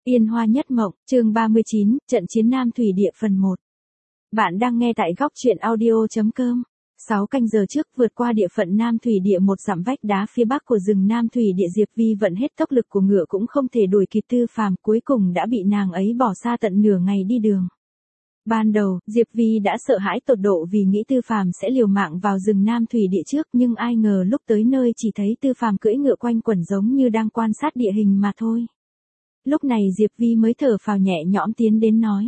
Yên Hoa Nhất Mộng, chương 39, Trận chiến Nam Thủy Địa phần 1. Bạn đang nghe tại góc truyện audio.com. 6 canh giờ trước vượt qua địa phận Nam Thủy Địa một dặm vách đá phía bắc của rừng Nam Thủy Địa, Diệp Vi vận hết tốc lực của ngựa cũng không thể đuổi kịp Tư Phàm, cuối cùng đã bị nàng ấy bỏ xa tận nửa ngày đi đường. Ban đầu, Diệp Vi đã sợ hãi tột độ vì nghĩ Tư Phàm sẽ liều mạng vào rừng Nam Thủy Địa trước, nhưng ai ngờ lúc tới nơi chỉ thấy Tư Phàm cưỡi ngựa quanh quẩn giống như đang quan sát địa hình mà thôi. Lúc này Diệp Vi mới thở phào nhẹ nhõm tiến đến nói.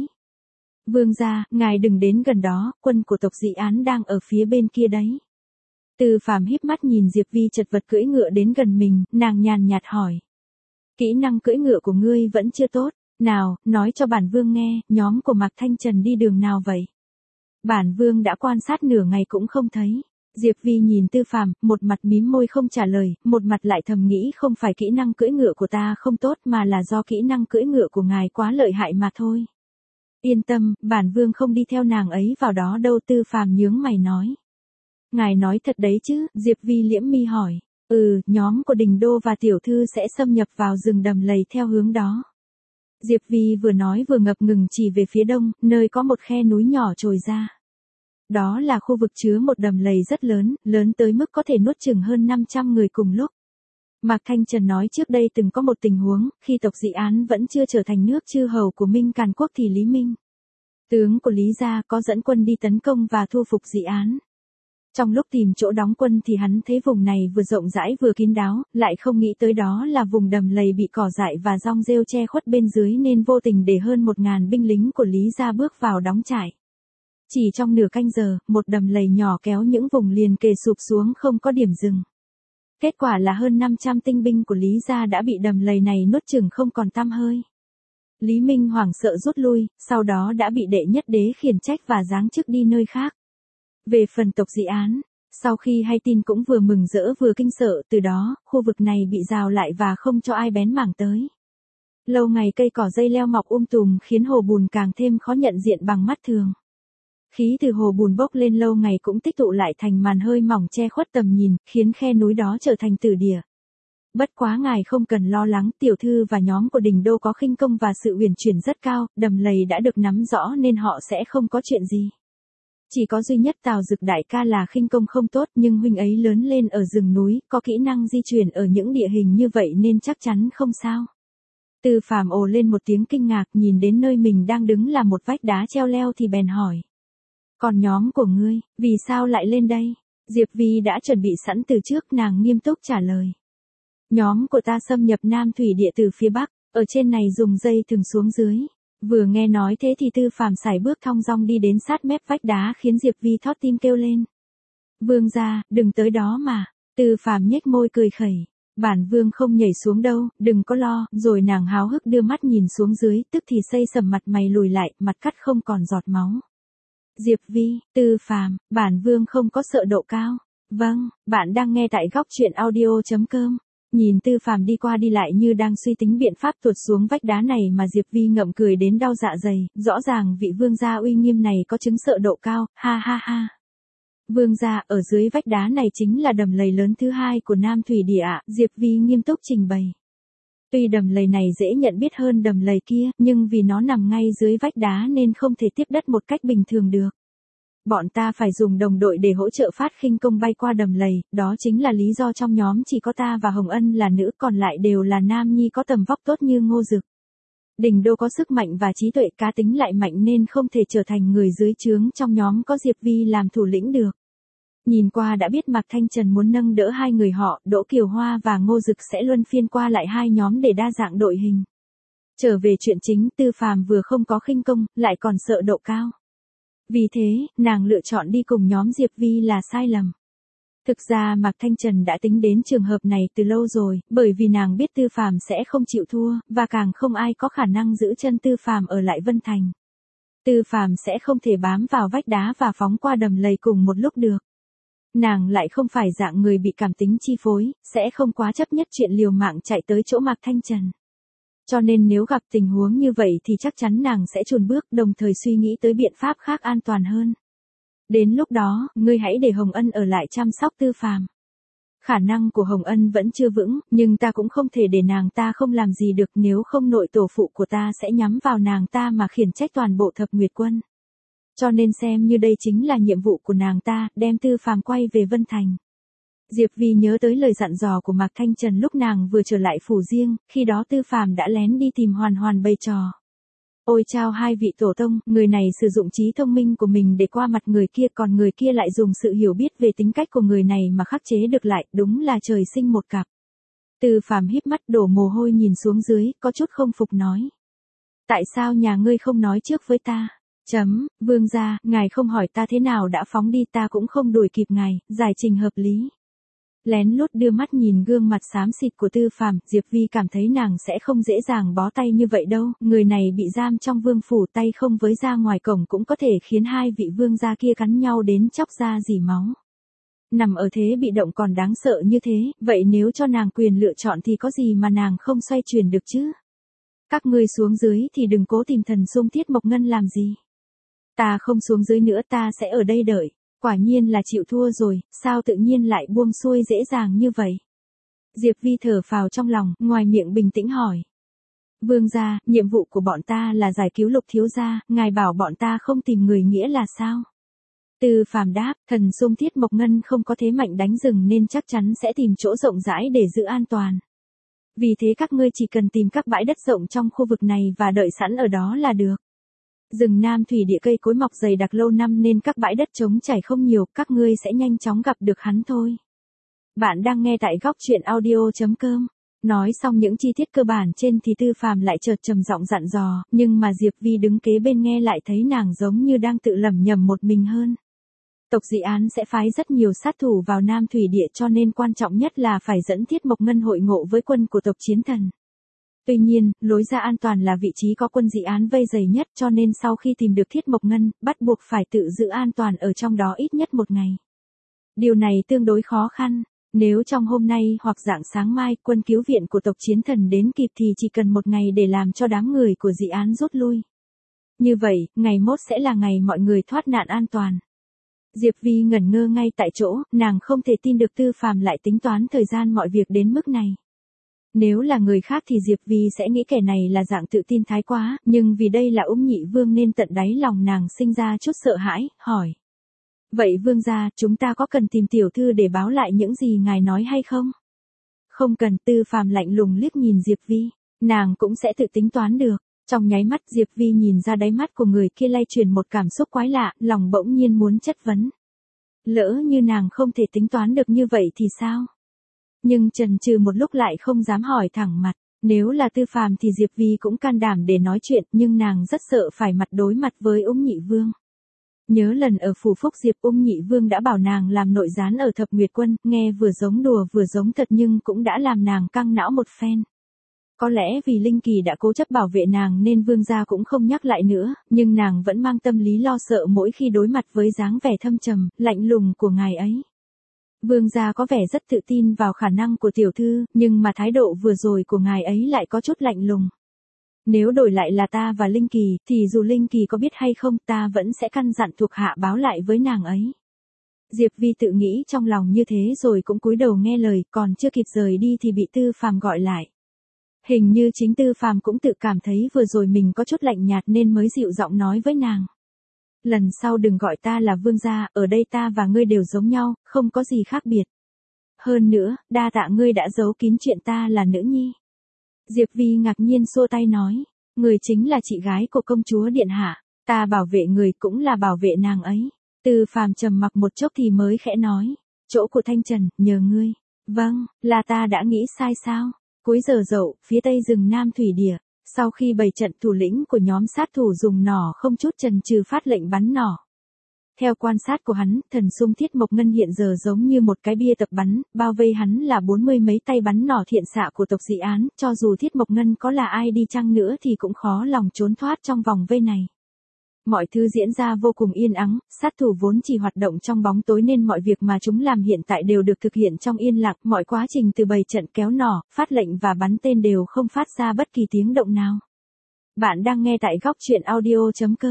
Vương gia, ngài đừng đến gần đó, quân của tộc Dị Án đang ở phía bên kia đấy. Tư Phàm híp mắt nhìn Diệp Vi chật vật cưỡi ngựa đến gần mình, nàng nhàn nhạt hỏi. Kỹ năng cưỡi ngựa của ngươi vẫn chưa tốt, nào, nói cho bản vương nghe, nhóm của Mạc Thanh Trần đi đường nào vậy? Bản vương đã quan sát nửa ngày cũng không thấy. Diệp Vi nhìn Tư Phàm, một mặt mím môi không trả lời, một mặt lại thầm nghĩ không phải kỹ năng cưỡi ngựa của ta không tốt mà là do kỹ năng cưỡi ngựa của ngài quá lợi hại mà thôi. Yên tâm, bản vương không đi theo nàng ấy vào đó đâu. Tư Phàm nhướng mày nói. Ngài nói thật đấy chứ? Diệp Vi liễm mi hỏi. Nhóm của Đình Đô và tiểu thư sẽ xâm nhập vào rừng đầm lầy theo hướng đó. Diệp Vi vừa nói vừa ngập ngừng chỉ về phía đông, nơi có một khe núi nhỏ trồi ra. Đó là khu vực chứa một đầm lầy rất lớn, lớn tới mức có thể nuốt chửng hơn 500 người cùng lúc. Mạc Thanh Trần nói trước đây từng có một tình huống, khi tộc Dị Án vẫn chưa trở thành nước chư hầu của Minh Càn Quốc thì Lý Minh, tướng của Lý gia, có dẫn quân đi tấn công và thu phục Dị Án. Trong lúc tìm chỗ đóng quân thì hắn thấy vùng này vừa rộng rãi vừa kín đáo, lại không nghĩ tới đó là vùng đầm lầy bị cỏ dại và rong rêu che khuất bên dưới nên vô tình để hơn 1000 binh lính của Lý gia bước vào đóng trại. Chỉ trong nửa canh giờ, một đầm lầy nhỏ kéo những vùng liền kề sụp xuống không có điểm dừng. Kết quả là hơn 500 tinh binh của Lý gia đã bị đầm lầy này nuốt chửng không còn tăm hơi. Lý Minh hoảng sợ rút lui, sau đó đã bị đệ nhất đế khiển trách và giáng chức đi nơi khác. Về phần tộc Dị Án, sau khi hay tin cũng vừa mừng rỡ vừa kinh sợ, từ đó, khu vực này bị rào lại và không cho ai bén mảng tới. Lâu ngày cây cỏ dây leo mọc tùm khiến hồ bùn càng thêm khó nhận diện bằng mắt thường. Khí từ hồ bùn bốc lên lâu ngày cũng tích tụ lại thành màn hơi mỏng che khuất tầm nhìn, khiến khe núi đó trở thành tử địa. Bất quá ngài không cần lo lắng, tiểu thư và nhóm của Đình Đô có khinh công và sự uyển chuyển rất cao, đầm lầy đã được nắm rõ nên họ sẽ không có chuyện gì. Chỉ có duy nhất Tào Dực đại ca là khinh công không tốt, nhưng huynh ấy lớn lên ở rừng núi, có kỹ năng di chuyển ở những địa hình như vậy nên chắc chắn không sao. Tư Phàm ồ lên một tiếng kinh ngạc, nhìn đến nơi mình đang đứng là một vách đá treo leo thì bèn hỏi. Còn nhóm của ngươi, vì sao lại lên đây? Diệp Vi đã chuẩn bị sẵn từ trước, nàng nghiêm túc trả lời. Nhóm của ta xâm nhập Nam Thủy Địa từ phía bắc, ở trên này dùng dây thừng xuống dưới. Vừa nghe nói thế thì Tư Phàm sải bước thong dong đi đến sát mép vách đá khiến Diệp Vi thót tim kêu lên. Vương gia, đừng tới đó mà. Tư Phàm nhếch môi cười khẩy. Bản vương không nhảy xuống đâu, đừng có lo. Rồi nàng háo hức đưa mắt nhìn xuống dưới, tức thì xây sầm mặt mày lùi lại, mặt cắt không còn giọt máu. Diệp Vi, Tư Phàm, bản vương không có sợ độ cao. Vâng, bạn đang nghe tại góc truyện audio.com. Nhìn Tư Phàm đi qua đi lại như đang suy tính biện pháp tuột xuống vách đá này mà Diệp Vi ngậm cười đến đau dạ dày, rõ ràng vị vương gia uy nghiêm này có chứng sợ độ cao, ha ha ha. Vương gia, ở dưới vách đá này chính là đầm lầy lớn thứ hai của Nam Thủy Địa ạ, Diệp Vi nghiêm túc trình bày. Tuy đầm lầy này dễ nhận biết hơn đầm lầy kia, nhưng vì nó nằm ngay dưới vách đá nên không thể tiếp đất một cách bình thường được. Bọn ta phải dùng đồng đội để hỗ trợ phát khinh công bay qua đầm lầy, đó chính là lý do trong nhóm chỉ có ta và Hồng Ân là nữ, còn lại đều là nam nhi có tầm vóc tốt như Ngô Dực. Đình Đô có sức mạnh và trí tuệ, cá tính lại mạnh nên không thể trở thành người dưới trướng trong nhóm có Diệp Vi làm thủ lĩnh được. Nhìn qua đã biết Mạc Thanh Trần muốn nâng đỡ hai người họ, Đỗ Kiều Hoa và Ngô Dực sẽ luân phiên qua lại hai nhóm để đa dạng đội hình. Trở về chuyện chính, Tư Phàm vừa không có khinh công, lại còn sợ độ cao. Vì thế, nàng lựa chọn đi cùng nhóm Diệp Vi là sai lầm. Thực ra Mạc Thanh Trần đã tính đến trường hợp này từ lâu rồi, bởi vì nàng biết Tư Phàm sẽ không chịu thua, và càng không ai có khả năng giữ chân Tư Phàm ở lại Vân Thành. Tư Phàm sẽ không thể bám vào vách đá và phóng qua đầm lầy cùng một lúc được. Nàng lại không phải dạng người bị cảm tính chi phối, sẽ không quá chấp nhất chuyện liều mạng chạy tới chỗ Mạc Thanh Trần. Cho nên nếu gặp tình huống như vậy thì chắc chắn nàng sẽ chùn bước, đồng thời suy nghĩ tới biện pháp khác an toàn hơn. Đến lúc đó, ngươi hãy để Hồng Ân ở lại chăm sóc Tư Phàm. Khả năng của Hồng Ân vẫn chưa vững, nhưng ta cũng không thể để nàng ta không làm gì được, nếu không nội tổ phụ của ta sẽ nhắm vào nàng ta mà khiển trách toàn bộ Thập Nguyệt Quân. Cho nên xem như đây chính là nhiệm vụ của nàng ta, đem Tư Phàm quay về Vân Thành. Diệp Vi nhớ tới lời dặn dò của Mạc Thanh Trần lúc nàng vừa trở lại phủ riêng, khi đó Tư Phàm đã lén đi tìm Hoàn Hoàn bày trò. Ôi chao hai vị tổ tông, người này sử dụng trí thông minh của mình để qua mặt người kia, còn người kia lại dùng sự hiểu biết về tính cách của người này mà khắc chế được lại, đúng là trời sinh một cặp. Tư Phàm híp mắt đổ mồ hôi nhìn xuống dưới, có chút không phục nói. Tại sao nhà ngươi không nói trước với ta? Vương gia, ngài không hỏi ta thế nào đã phóng đi, ta cũng không đuổi kịp ngài, giải trình hợp lý. Lén lút đưa mắt nhìn gương mặt xám xịt của Tư Phàm, Diệp Vi cảm thấy nàng sẽ không dễ dàng bó tay như vậy đâu, người này bị giam trong vương phủ, tay không với ra ngoài cổng cũng có thể khiến hai vị vương gia kia cắn nhau đến chóc da rỉ máu. Nằm ở thế bị động còn đáng sợ như thế, vậy nếu cho nàng quyền lựa chọn thì có gì mà nàng không xoay chuyển được chứ? Các ngươi xuống dưới thì đừng cố tìm thần xung Tiết Mộc Ngân làm gì. Ta không xuống dưới nữa, ta sẽ ở đây đợi. Quả nhiên là chịu thua rồi, sao tự nhiên lại buông xuôi dễ dàng như vậy? Diệp Vi thở phào trong lòng, ngoài miệng bình tĩnh hỏi. Vương gia, nhiệm vụ của bọn ta là giải cứu Lục thiếu gia, ngài bảo bọn ta không tìm người nghĩa là sao? Tư Phàm đáp, thần xung Tiết Mộc Ngân không có thế mạnh đánh rừng nên chắc chắn sẽ tìm chỗ rộng rãi để giữ an toàn. Vì thế các ngươi chỉ cần tìm các bãi đất rộng trong khu vực này và đợi sẵn ở đó là được. Rừng Nam thủy địa cây cối mọc dày đặc lâu năm nên các bãi đất trống trải không nhiều, các ngươi sẽ nhanh chóng gặp được hắn thôi. Bạn đang nghe tại góc truyện audio.com. Nói xong những chi tiết cơ bản trên thì Tư Phàm lại chợt trầm giọng dặn dò, nhưng mà Diệp Vi đứng kế bên nghe lại thấy nàng giống như đang tự lẩm nhẩm một mình hơn. Tộc Dị Án sẽ phái rất nhiều sát thủ vào Nam thủy địa, cho nên quan trọng nhất là phải dẫn Tiết Mộc Ngân hội ngộ với quân của tộc Chiến Thần. Tuy nhiên, lối ra an toàn là vị trí có quân Dị Án vây dày nhất, cho nên sau khi tìm được Thiết Mộc Ngân, bắt buộc phải tự giữ an toàn ở trong đó ít nhất một ngày. Điều này tương đối khó khăn. Nếu trong hôm nay hoặc rạng sáng mai quân cứu viện của tộc Chiến Thần đến kịp thì chỉ cần một ngày để làm cho đám người của Dị Án rút lui. Như vậy, ngày mốt sẽ là ngày mọi người thoát nạn an toàn. Diệp Vi ngẩn ngơ ngay tại chỗ, nàng không thể tin được Tư Phàm lại tính toán thời gian mọi việc đến mức này. Nếu là người khác thì Diệp Vi sẽ nghĩ kẻ này là dạng tự tin thái quá, nhưng vì đây là Nhị Vương nên tận đáy lòng nàng sinh ra chút sợ hãi, hỏi. Vậy vương gia, chúng ta có cần tìm tiểu thư để báo lại những gì ngài nói hay không? Không cần. Tư Phàm lạnh lùng liếc nhìn Diệp Vi, nàng cũng sẽ tự tính toán được. Trong nháy mắt Diệp Vi nhìn ra đáy mắt của người kia lay truyền một cảm xúc quái lạ, lòng bỗng nhiên muốn chất vấn. Lỡ như nàng không thể tính toán được như vậy thì sao? Nhưng chần chừ một lúc lại không dám hỏi thẳng mặt. Nếu là Tư Phàm thì Diệp Vi cũng can đảm để nói chuyện, nhưng nàng rất sợ phải mặt đối mặt với Nhị Vương. Nhớ lần ở phủ Phúc Diệp, Nhị Vương đã bảo nàng làm nội gián ở Thập Nguyệt Quân, nghe vừa giống đùa vừa giống thật nhưng cũng đã làm nàng căng não một phen. Có lẽ vì Linh Kỳ đã cố chấp bảo vệ nàng nên vương gia cũng không nhắc lại nữa, nhưng nàng vẫn mang tâm lý lo sợ mỗi khi đối mặt với dáng vẻ thâm trầm, lạnh lùng của ngài ấy. Vương gia có vẻ rất tự tin vào khả năng của tiểu thư, nhưng mà thái độ vừa rồi của ngài ấy lại có chút lạnh lùng. Nếu đổi lại là ta và Linh Kỳ, thì dù Linh Kỳ có biết hay không, ta vẫn sẽ căn dặn thuộc hạ báo lại với nàng ấy. Diệp Vi tự nghĩ trong lòng như thế rồi cũng cúi đầu nghe lời, còn chưa kịp rời đi thì bị Tư Phàm gọi lại. Hình như chính Tư Phàm cũng tự cảm thấy vừa rồi mình có chút lạnh nhạt nên mới dịu giọng nói với nàng. Lần sau đừng gọi ta là vương gia, ở đây ta và ngươi đều giống nhau, không có gì khác biệt. Hơn nữa, đa tạ ngươi đã giấu kín chuyện ta là nữ nhi. Diệp Vi ngạc nhiên xua tay nói, người chính là chị gái của công chúa điện hạ, ta bảo vệ người cũng là bảo vệ nàng ấy. Tư Phàm trầm mặc một chốc thì mới khẽ nói, chỗ của Thanh Trần, nhờ ngươi. Vâng, là ta đã nghĩ sai sao? Cuối giờ dậu, phía tây rừng Nam thủy địa, sau khi bày trận, thủ lĩnh của nhóm sát thủ dùng nỏ không chút chần chừ phát lệnh bắn nỏ. Theo quan sát của hắn, thần xung Thiết Mộc Ngân hiện giờ giống như một cái bia tập bắn, bao vây hắn là 40 mấy tay bắn nỏ thiện xạ của tộc Dị Án, cho dù Thiết Mộc Ngân có là ai đi chăng nữa thì cũng khó lòng trốn thoát trong vòng vây này. Mọi thứ diễn ra vô cùng yên ắng, sát thủ vốn chỉ hoạt động trong bóng tối nên mọi việc mà chúng làm hiện tại đều được thực hiện trong yên lặng, mọi quá trình từ bày trận, kéo nỏ, phát lệnh và bắn tên đều không phát ra bất kỳ tiếng động nào. Bạn đang nghe tại góc truyện audio.com.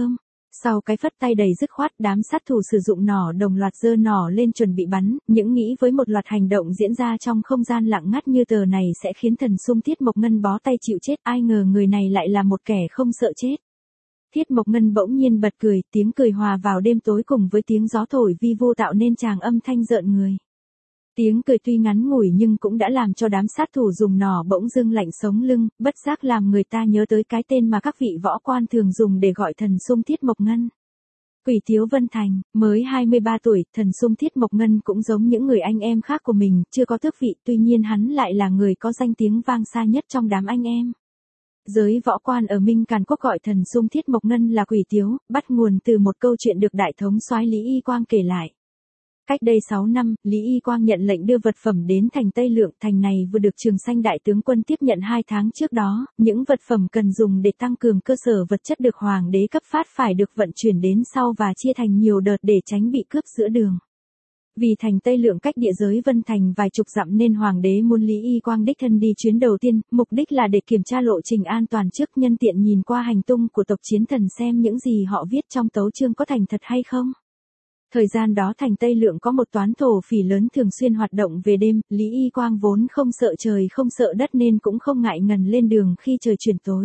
Sau cái phất tay đầy dứt khoát, đám sát thủ sử dụng nỏ đồng loạt giơ nỏ lên chuẩn bị bắn, những nghĩ với một loạt hành động diễn ra trong không gian lặng ngắt như tờ này sẽ khiến thần sung Thiết Mộc Ngân bó tay chịu chết, ai ngờ người này lại là một kẻ không sợ chết. Thiết Mộc Ngân bỗng nhiên bật cười, tiếng cười hòa vào đêm tối cùng với tiếng gió thổi vi vu tạo nên tràng âm thanh rợn người. Tiếng cười tuy ngắn ngủi nhưng cũng đã làm cho đám sát thủ dùng nỏ bỗng dưng lạnh sống lưng, bất giác làm người ta nhớ tới cái tên mà các vị võ quan thường dùng để gọi thần sung Thiết Mộc Ngân. Quỷ Tiếu Vân Thành, mới 23 tuổi, thần sung Thiết Mộc Ngân cũng giống những người anh em khác của mình, chưa có tước vị, tuy nhiên hắn lại là người có danh tiếng vang xa nhất trong đám anh em. Giới võ quan ở Minh Càn Quốc gọi thần sung Thiết Mộc Ngân là Quỷ Tiếu, bắt nguồn từ một câu chuyện được đại thống soái Lý Y Quang kể lại. Cách đây 6 năm, Lý Y Quang nhận lệnh đưa vật phẩm đến thành Tây Lượng, thành này vừa được Trường Sanh đại tướng quân tiếp nhận 2 tháng trước đó, những vật phẩm cần dùng để tăng cường cơ sở vật chất được hoàng đế cấp phát phải được vận chuyển đến sau và chia thành nhiều đợt để tránh bị cướp giữa đường. Vì thành Tây Lượng cách địa giới Vân Thành vài chục dặm nên hoàng đế muốn Lý Y Quang đích thân đi chuyến đầu tiên, mục đích là để kiểm tra lộ trình an toàn trước, nhân tiện nhìn qua hành tung của tộc chiến thần xem những gì họ viết trong tấu chương có thành thật hay không. Thời gian đó thành Tây Lượng có một toán thổ phỉ lớn thường xuyên hoạt động về đêm, Lý Y Quang vốn không sợ trời không sợ đất nên cũng không ngại ngần lên đường khi trời chuyển tối.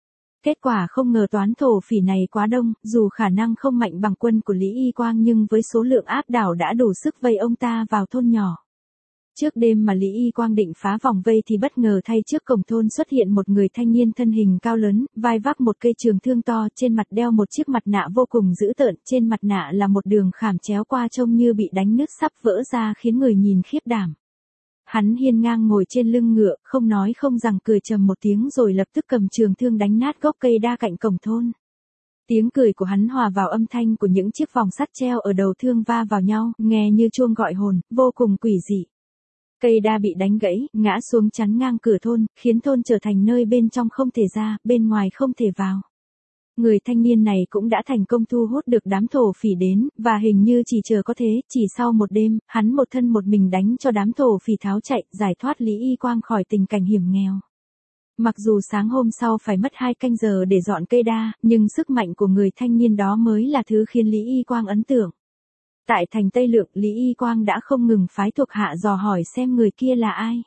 Kết quả không ngờ toán thổ phỉ này quá đông, dù khả năng không mạnh bằng quân của Lý Y Quang nhưng với số lượng áp đảo đã đủ sức vây ông ta vào thôn nhỏ. Trước đêm mà Lý Y Quang định phá vòng vây thì bất ngờ thay trước cổng thôn xuất hiện một người thanh niên thân hình cao lớn, vai vác một cây trường thương to, trên mặt đeo một chiếc mặt nạ vô cùng dữ tợn, trên mặt nạ là một đường khảm chéo qua trông như bị đánh nứt sắp vỡ ra khiến người nhìn khiếp đảm. Hắn hiên ngang ngồi trên lưng ngựa, không nói không rằng cười trầm một tiếng rồi lập tức cầm trường thương đánh nát gốc cây đa cạnh cổng thôn. Tiếng cười của hắn hòa vào âm thanh của những chiếc vòng sắt treo ở đầu thương va vào nhau, nghe như chuông gọi hồn, vô cùng quỷ dị. Cây đa bị đánh gãy, ngã xuống chắn ngang cửa thôn, khiến thôn trở thành nơi bên trong không thể ra, bên ngoài không thể vào. Người thanh niên này cũng đã thành công thu hút được đám thổ phỉ đến, và hình như chỉ chờ có thế, chỉ sau một đêm, hắn một thân một mình đánh cho đám thổ phỉ tháo chạy, giải thoát Lý Y Quang khỏi tình cảnh hiểm nghèo. Mặc dù sáng hôm sau phải mất 2 canh giờ để dọn cây đa, nhưng sức mạnh của người thanh niên đó mới là thứ khiến Lý Y Quang ấn tượng. Tại thành Tây Lượng, Lý Y Quang đã không ngừng phái thuộc hạ dò hỏi xem người kia là ai.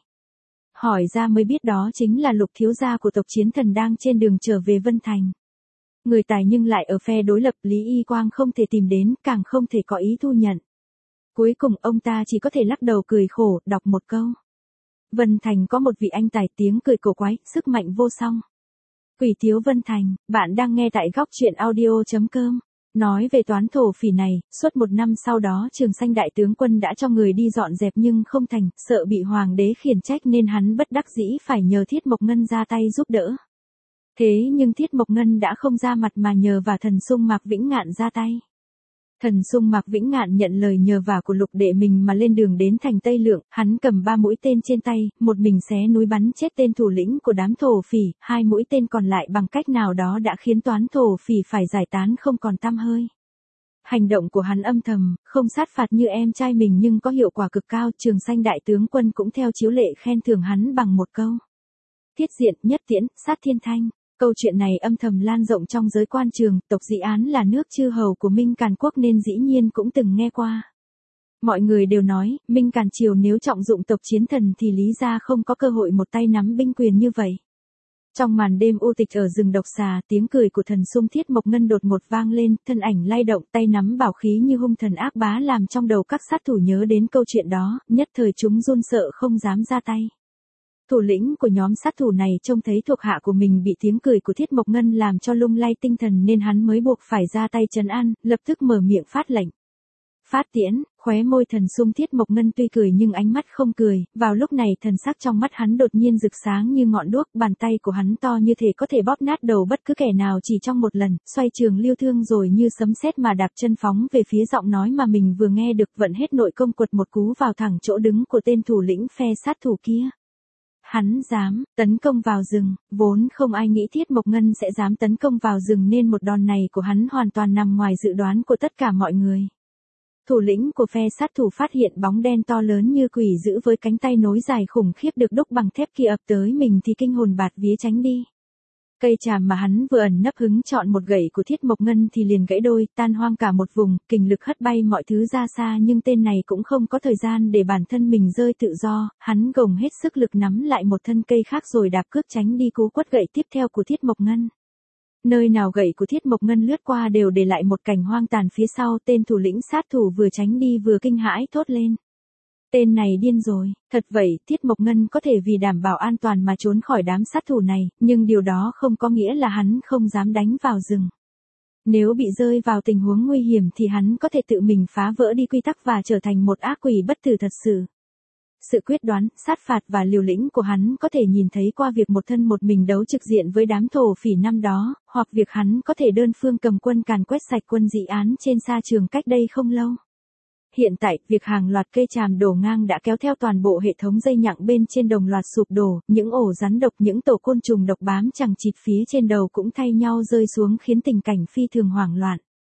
Hỏi ra mới biết đó chính là Lục thiếu gia của tộc chiến thần đang trên đường trở về Vân Thành. Người tài nhưng lại ở phe đối lập, Lý Y Quang không thể tìm đến, càng không thể có ý thu nhận. Cuối cùng ông ta chỉ có thể lắc đầu cười khổ, đọc một câu. Vân Thành có một vị anh tài, tiếng cười cổ quái, sức mạnh vô song. Quỷ Tiếu Vân Thành, bạn đang nghe tại góc truyện audio.com. Nói về toán thổ phỉ này, suốt 1 năm sau đó Trường Sanh đại tướng quân đã cho người đi dọn dẹp nhưng không thành, sợ bị hoàng đế khiển trách nên hắn bất đắc dĩ phải nhờ Thiết Mộc Ngân ra tay giúp đỡ. Thế nhưng Thiết Mộc Ngân đã không ra mặt mà nhờ và thần sung Mạc Vĩnh Ngạn ra tay. Thần sung Mạc Vĩnh Ngạn nhận lời nhờ vả của Lục đệ mình mà lên đường đến thành Tây Lượng, hắn cầm 3 mũi tên trên tay, một mình xé núi bắn chết tên thủ lĩnh của đám thổ phỉ, 2 mũi tên còn lại bằng cách nào đó đã khiến toán thổ phỉ phải giải tán không còn tăm hơi. Hành động của hắn âm thầm, không sát phạt như em trai mình nhưng có hiệu quả cực cao, Trường Sanh đại tướng quân cũng theo chiếu lệ khen thưởng hắn bằng một câu. Thiết diện, nhất tiễn, sát thiên thanh. Câu chuyện này âm thầm lan rộng trong giới quan trường, tộc Dĩ Án là nước chư hầu của Minh Càn Quốc nên dĩ nhiên cũng từng nghe qua. Mọi người đều nói, Minh Càn Triều nếu trọng dụng tộc chiến thần thì lý ra không có cơ hội một tay nắm binh quyền như vậy. Trong màn đêm u tịch ở rừng độc xà, tiếng cười của thần sung Thiết Mộc Ngân đột ngột vang lên, thân ảnh lay động, tay nắm bảo khí như hung thần ác bá làm trong đầu các sát thủ nhớ đến câu chuyện đó, nhất thời chúng run sợ không dám ra tay. Thủ lĩnh của nhóm sát thủ này trông thấy thuộc hạ của mình bị tiếng cười của Thiết Mộc Ngân làm cho lung lay tinh thần nên hắn mới buộc phải ra tay trấn an, lập tức mở miệng phát lệnh. Phát tiễn, khóe môi thần sung Thiết Mộc Ngân tuy cười nhưng ánh mắt không cười, vào lúc này thần sắc trong mắt hắn đột nhiên rực sáng như ngọn đuốc, bàn tay của hắn to như thể có thể bóp nát đầu bất cứ kẻ nào chỉ trong một lần, xoay trường lưu thương rồi như sấm sét mà đạp chân phóng về phía giọng nói mà mình vừa nghe được, vận hết nội công quật một cú vào thẳng chỗ đứng của tên thủ lĩnh phe sát thủ kia. Hắn dám tấn công vào rừng, vốn không ai nghĩ Thiết Mộc Ngân sẽ dám tấn công vào rừng nên một đòn này của hắn hoàn toàn nằm ngoài dự đoán của tất cả mọi người. Thủ lĩnh của phe sát thủ phát hiện bóng đen to lớn như quỷ dữ với cánh tay nối dài khủng khiếp được đúc bằng thép kia ập tới mình thì kinh hồn bạt vía tránh đi. Cây tràm mà hắn vừa ẩn nấp hứng chọn một gậy của Thiết Mộc Ngân thì liền gãy đôi, tan hoang cả một vùng, kình lực hất bay mọi thứ ra xa, nhưng tên này cũng không có thời gian để bản thân mình rơi tự do, hắn gồng hết sức lực nắm lại một thân cây khác rồi đạp cước tránh đi cú quất gậy tiếp theo của Thiết Mộc Ngân. Nơi nào gậy của Thiết Mộc Ngân lướt qua đều để lại một cảnh hoang tàn phía sau, tên thủ lĩnh sát thủ vừa tránh đi vừa kinh hãi thốt lên. Tên này điên rồi, thật vậy, Thiết Mộc Ngân có thể vì đảm bảo an toàn mà trốn khỏi đám sát thủ này, nhưng điều đó không có nghĩa là hắn không dám đánh vào rừng. Nếu bị rơi vào tình huống nguy hiểm thì hắn có thể tự mình phá vỡ đi quy tắc và trở thành một ác quỷ bất tử thật sự. Sự quyết đoán, sát phạt và liều lĩnh của hắn có thể nhìn thấy qua việc một thân một mình đấu trực diện với đám thổ phỉ năm đó, hoặc việc hắn có thể đơn phương cầm quân càn quét sạch quân dị án trên sa trường cách đây không lâu. Hiện tại, việc hàng loạt cây tràm đổ ngang đã kéo theo toàn bộ hệ thống dây nhặng bên trên đồng loạt sụp đổ, những ổ rắn độc, những tổ côn trùng độc bám chằng chịt phía trên đầu cũng thay nhau rơi xuống khiến tình cảnh phi thường hoảng loạn.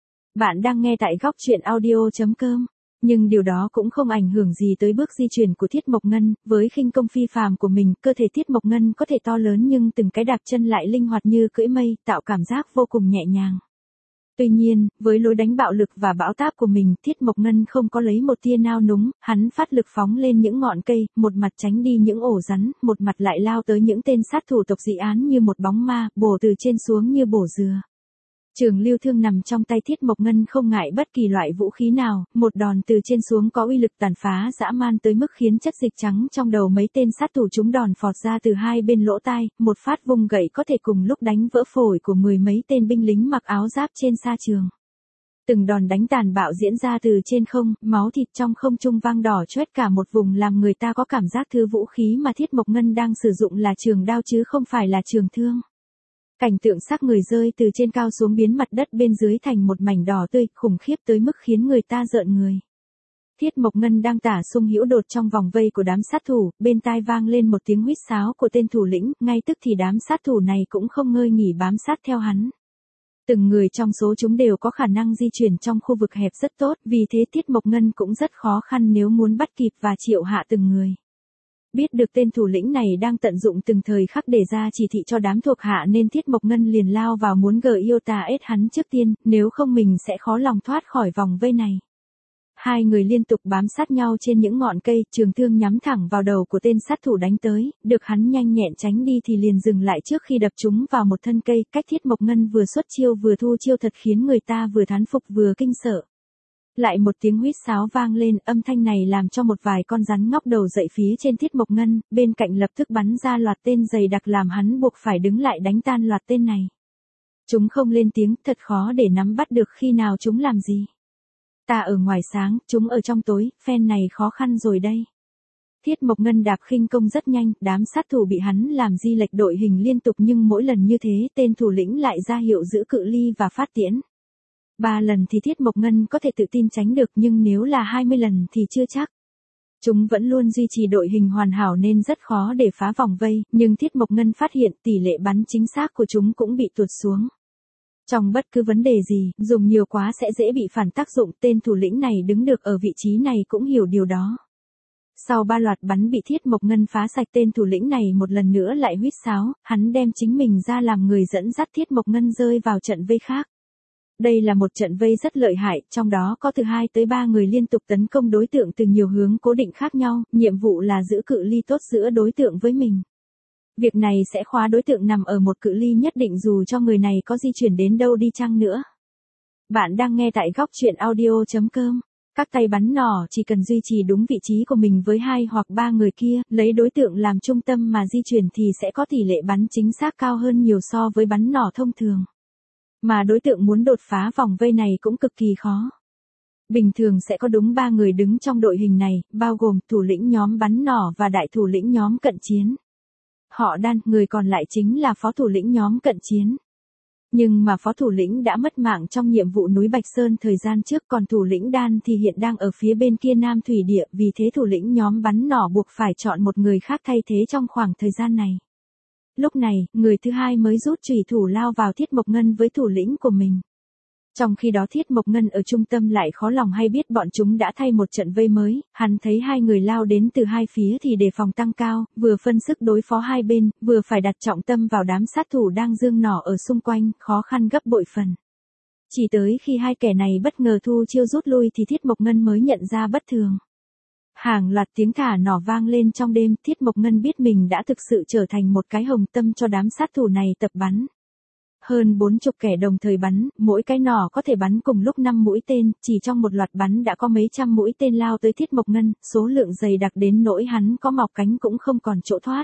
Bạn đang nghe tại góc truyện audio.com. Nhưng điều đó cũng không ảnh hưởng gì tới bước di chuyển của Thiết Mộc Ngân, với khinh công phi phàm của mình, cơ thể Thiết Mộc Ngân có thể to lớn nhưng từng cái đạp chân lại linh hoạt như cưỡi mây, tạo cảm giác vô cùng nhẹ nhàng. Tuy nhiên, với lối đánh bạo lực và bão táp của mình, Thiết Mộc Ngân không có lấy một tia nao núng, hắn phát lực phóng lên những ngọn cây, một mặt tránh đi những ổ rắn, một mặt lại lao tới những tên sát thủ tộc dị án như một bóng ma, bổ từ trên xuống như bổ dừa. Trường lưu thương nằm trong tay Thiết Mộc Ngân không ngại bất kỳ loại vũ khí nào, một đòn từ trên xuống có uy lực tàn phá dã man tới mức khiến chất dịch trắng trong đầu mấy tên sát thủ chúng đòn phọt ra từ hai bên lỗ tai, một phát vung gậy có thể cùng lúc đánh vỡ phổi của mười mấy tên binh lính mặc áo giáp trên sa trường. Từng đòn đánh tàn bạo diễn ra từ trên không, máu thịt trong không trung vang đỏ choét cả một vùng làm người ta có cảm giác thứ vũ khí mà Thiết Mộc Ngân đang sử dụng là trường đao chứ không phải là trường thương. Cảnh tượng xác người rơi từ trên cao xuống biến mặt đất bên dưới thành một mảnh đỏ tươi, khủng khiếp tới mức khiến người ta rợn người. Thiết Mộc Ngân đang tả sung hữu đột trong vòng vây của đám sát thủ, bên tai vang lên một tiếng huýt sáo của tên thủ lĩnh, ngay tức thì đám sát thủ này cũng không ngơi nghỉ bám sát theo hắn. Từng người trong số chúng đều có khả năng di chuyển trong khu vực hẹp rất tốt, vì thế Thiết Mộc Ngân cũng rất khó khăn nếu muốn bắt kịp và triệu hạ từng người. Biết được tên thủ lĩnh này đang tận dụng từng thời khắc để ra chỉ thị cho đám thuộc hạ nên Thiết Mộc Ngân liền lao vào muốn ết hắn trước tiên, nếu không mình sẽ khó lòng thoát khỏi vòng vây này. Hai người liên tục bám sát nhau trên những ngọn cây, trường thương nhắm thẳng vào đầu của tên sát thủ đánh tới, được hắn nhanh nhẹn tránh đi thì liền dừng lại trước khi đập chúng vào một thân cây, cách Thiết Mộc Ngân vừa xuất chiêu vừa thu chiêu thật khiến người ta vừa thán phục vừa kinh sợ. Lại một tiếng huýt sáo vang lên, âm thanh này làm cho một vài con rắn ngóc đầu dậy phía trên Thiết Mộc Ngân, bên cạnh lập tức bắn ra loạt tên dày đặc làm hắn buộc phải đứng lại đánh tan loạt tên này. Chúng không lên tiếng, thật khó để nắm bắt được khi nào chúng làm gì. Ta ở ngoài sáng, chúng ở trong tối, phen này khó khăn rồi đây. Thiết Mộc Ngân đạp khinh công rất nhanh, đám sát thủ bị hắn làm di lệch đội hình liên tục nhưng mỗi lần như thế tên thủ lĩnh lại ra hiệu giữ cự ly và phát tiễn. 3 lần thì Thiết Mộc Ngân có thể tự tin tránh được nhưng nếu là 20 lần thì chưa chắc. Chúng vẫn luôn duy trì đội hình hoàn hảo nên rất khó để phá vòng vây, nhưng Thiết Mộc Ngân phát hiện tỷ lệ bắn chính xác của chúng cũng bị tụt xuống. Trong bất cứ vấn đề gì, dùng nhiều quá sẽ dễ bị phản tác dụng, tên thủ lĩnh này đứng được ở vị trí này cũng hiểu điều đó. Sau 3 loạt bắn bị Thiết Mộc Ngân phá sạch tên thủ lĩnh này một lần nữa lại huýt sáo, hắn đem chính mình ra làm người dẫn dắt Thiết Mộc Ngân rơi vào trận vây khác. Đây là một trận vây rất lợi hại, trong đó có từ 2 tới 3 người liên tục tấn công đối tượng từ nhiều hướng cố định khác nhau, nhiệm vụ là giữ cự ly tốt giữa đối tượng với mình. Việc này sẽ khóa đối tượng nằm ở một cự ly nhất định dù cho người này có di chuyển đến đâu đi chăng nữa. Bạn đang nghe tại góc truyện audio.com. Các tay bắn nỏ chỉ cần duy trì đúng vị trí của mình với 2 hoặc 3 người kia, lấy đối tượng làm trung tâm mà di chuyển thì sẽ có tỷ lệ bắn chính xác cao hơn nhiều so với bắn nỏ thông thường. Mà đối tượng muốn đột phá vòng vây này cũng cực kỳ khó. Bình thường sẽ có đúng 3 người đứng trong đội hình này, bao gồm thủ lĩnh nhóm bắn nỏ và đại thủ lĩnh nhóm cận chiến. Họ Đan, người còn lại chính là phó thủ lĩnh nhóm cận chiến. Nhưng mà phó thủ lĩnh đã mất mạng trong nhiệm vụ núi Bạch Sơn thời gian trước, còn thủ lĩnh Đan thì hiện đang ở phía bên kia Nam Thủy Địa, vì thế thủ lĩnh nhóm bắn nỏ buộc phải chọn một người khác thay thế trong khoảng thời gian này. Lúc này, người thứ hai mới rút chùy thủ lao vào Thiết Mộc Ngân với thủ lĩnh của mình. Trong khi đó Thiết Mộc Ngân ở trung tâm lại khó lòng hay biết bọn chúng đã thay một trận vây mới, hắn thấy hai người lao đến từ hai phía thì đề phòng tăng cao, vừa phân sức đối phó hai bên, vừa phải đặt trọng tâm vào đám sát thủ đang giương nỏ ở xung quanh, khó khăn gấp bội phần. Chỉ tới khi hai kẻ này bất ngờ thu chiêu rút lui thì Thiết Mộc Ngân mới nhận ra bất thường. Hàng loạt tiếng thả nỏ vang lên trong đêm, Thiết Mộc Ngân biết mình đã thực sự trở thành một cái hồng tâm cho đám sát thủ này tập bắn. Hơn 40 kẻ đồng thời bắn, mỗi cái nỏ có thể bắn cùng lúc 5 mũi tên, chỉ trong một loạt bắn đã có mấy trăm mũi tên lao tới Thiết Mộc Ngân, số lượng dày đặc đến nỗi hắn có mọc cánh cũng không còn chỗ thoát.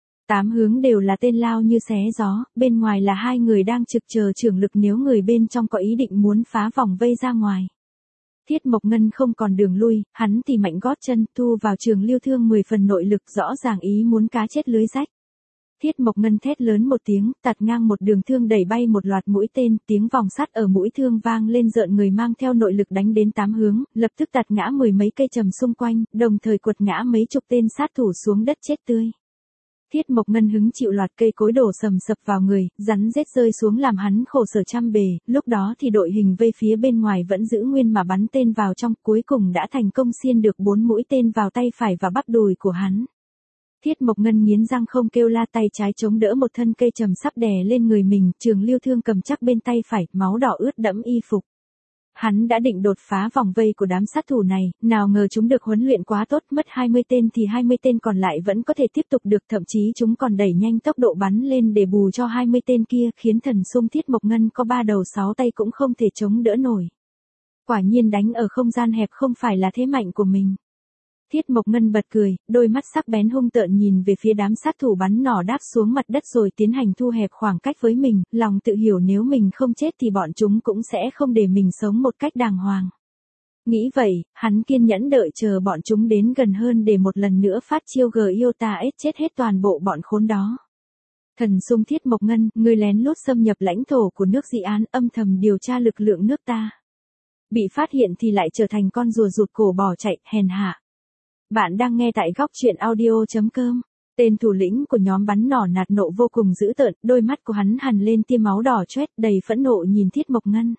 8 hướng đều là tên lao như xé gió, bên ngoài là hai người đang trực chờ trưởng lực nếu người bên trong có ý định muốn phá vòng vây ra ngoài. Thiết Mộc Ngân không còn đường lui, hắn thì mạnh gót chân, thu vào trường lưu thương 10 phần nội lực rõ ràng ý muốn cá chết lưới rách. Thiết Mộc Ngân thét lớn một tiếng, tạt ngang một đường thương đẩy bay một loạt mũi tên, tiếng vòng sắt ở mũi thương vang lên rợn người mang theo nội lực đánh đến 8 hướng, lập tức tạt ngã 10 mấy cây trầm xung quanh, đồng thời quật ngã mấy chục tên sát thủ xuống đất chết tươi. Thiết Mộc Ngân hứng chịu loạt cây cối đổ sầm sập vào người, rắn rết rơi xuống làm hắn khổ sở trăm bề, lúc đó thì đội hình vây phía bên ngoài vẫn giữ nguyên mà bắn tên vào trong, cuối cùng đã thành công xiên được 4 mũi tên vào tay phải và bắp đùi của hắn. Thiết Mộc Ngân nghiến răng không kêu la, tay trái chống đỡ một thân cây trầm sắp đè lên người mình, trường lưu thương cầm chắc bên tay phải, máu đỏ ướt đẫm y phục. Hắn đã định đột phá vòng vây của đám sát thủ này, nào ngờ chúng được huấn luyện quá tốt, mất 20 tên thì 20 tên còn lại vẫn có thể tiếp tục được, thậm chí chúng còn đẩy nhanh tốc độ bắn lên để bù cho 20 tên kia, khiến thần sung Thiết Mộc Ngân có 3 đầu 6 tay cũng không thể chống đỡ nổi. Quả nhiên đánh ở không gian hẹp không phải là thế mạnh của mình. Thiết Mộc Ngân bật cười, đôi mắt sắc bén hung tợn nhìn về phía đám sát thủ bắn nỏ đáp xuống mặt đất rồi tiến hành thu hẹp khoảng cách với mình, lòng tự hiểu nếu mình không chết thì bọn chúng cũng sẽ không để mình sống một cách đàng hoàng. Nghĩ vậy, hắn kiên nhẫn đợi chờ bọn chúng đến gần hơn để một lần nữa phát chiêu Gyota S chết hết toàn bộ bọn khốn đó. Thần sung Thiết Mộc Ngân, ngươi lén lút xâm nhập lãnh thổ của nước Dị Án, âm thầm điều tra lực lượng nước ta. Bị phát hiện thì lại trở thành con rùa rụt cổ bỏ chạy, hèn hạ. Bạn đang nghe tại góc truyện audio.com. Tên thủ lĩnh của nhóm bắn nỏ nạt nộ vô cùng dữ tợn, đôi mắt của hắn hằn lên tia máu đỏ chóét, đầy phẫn nộ nhìn Thiết Mộc Ngân.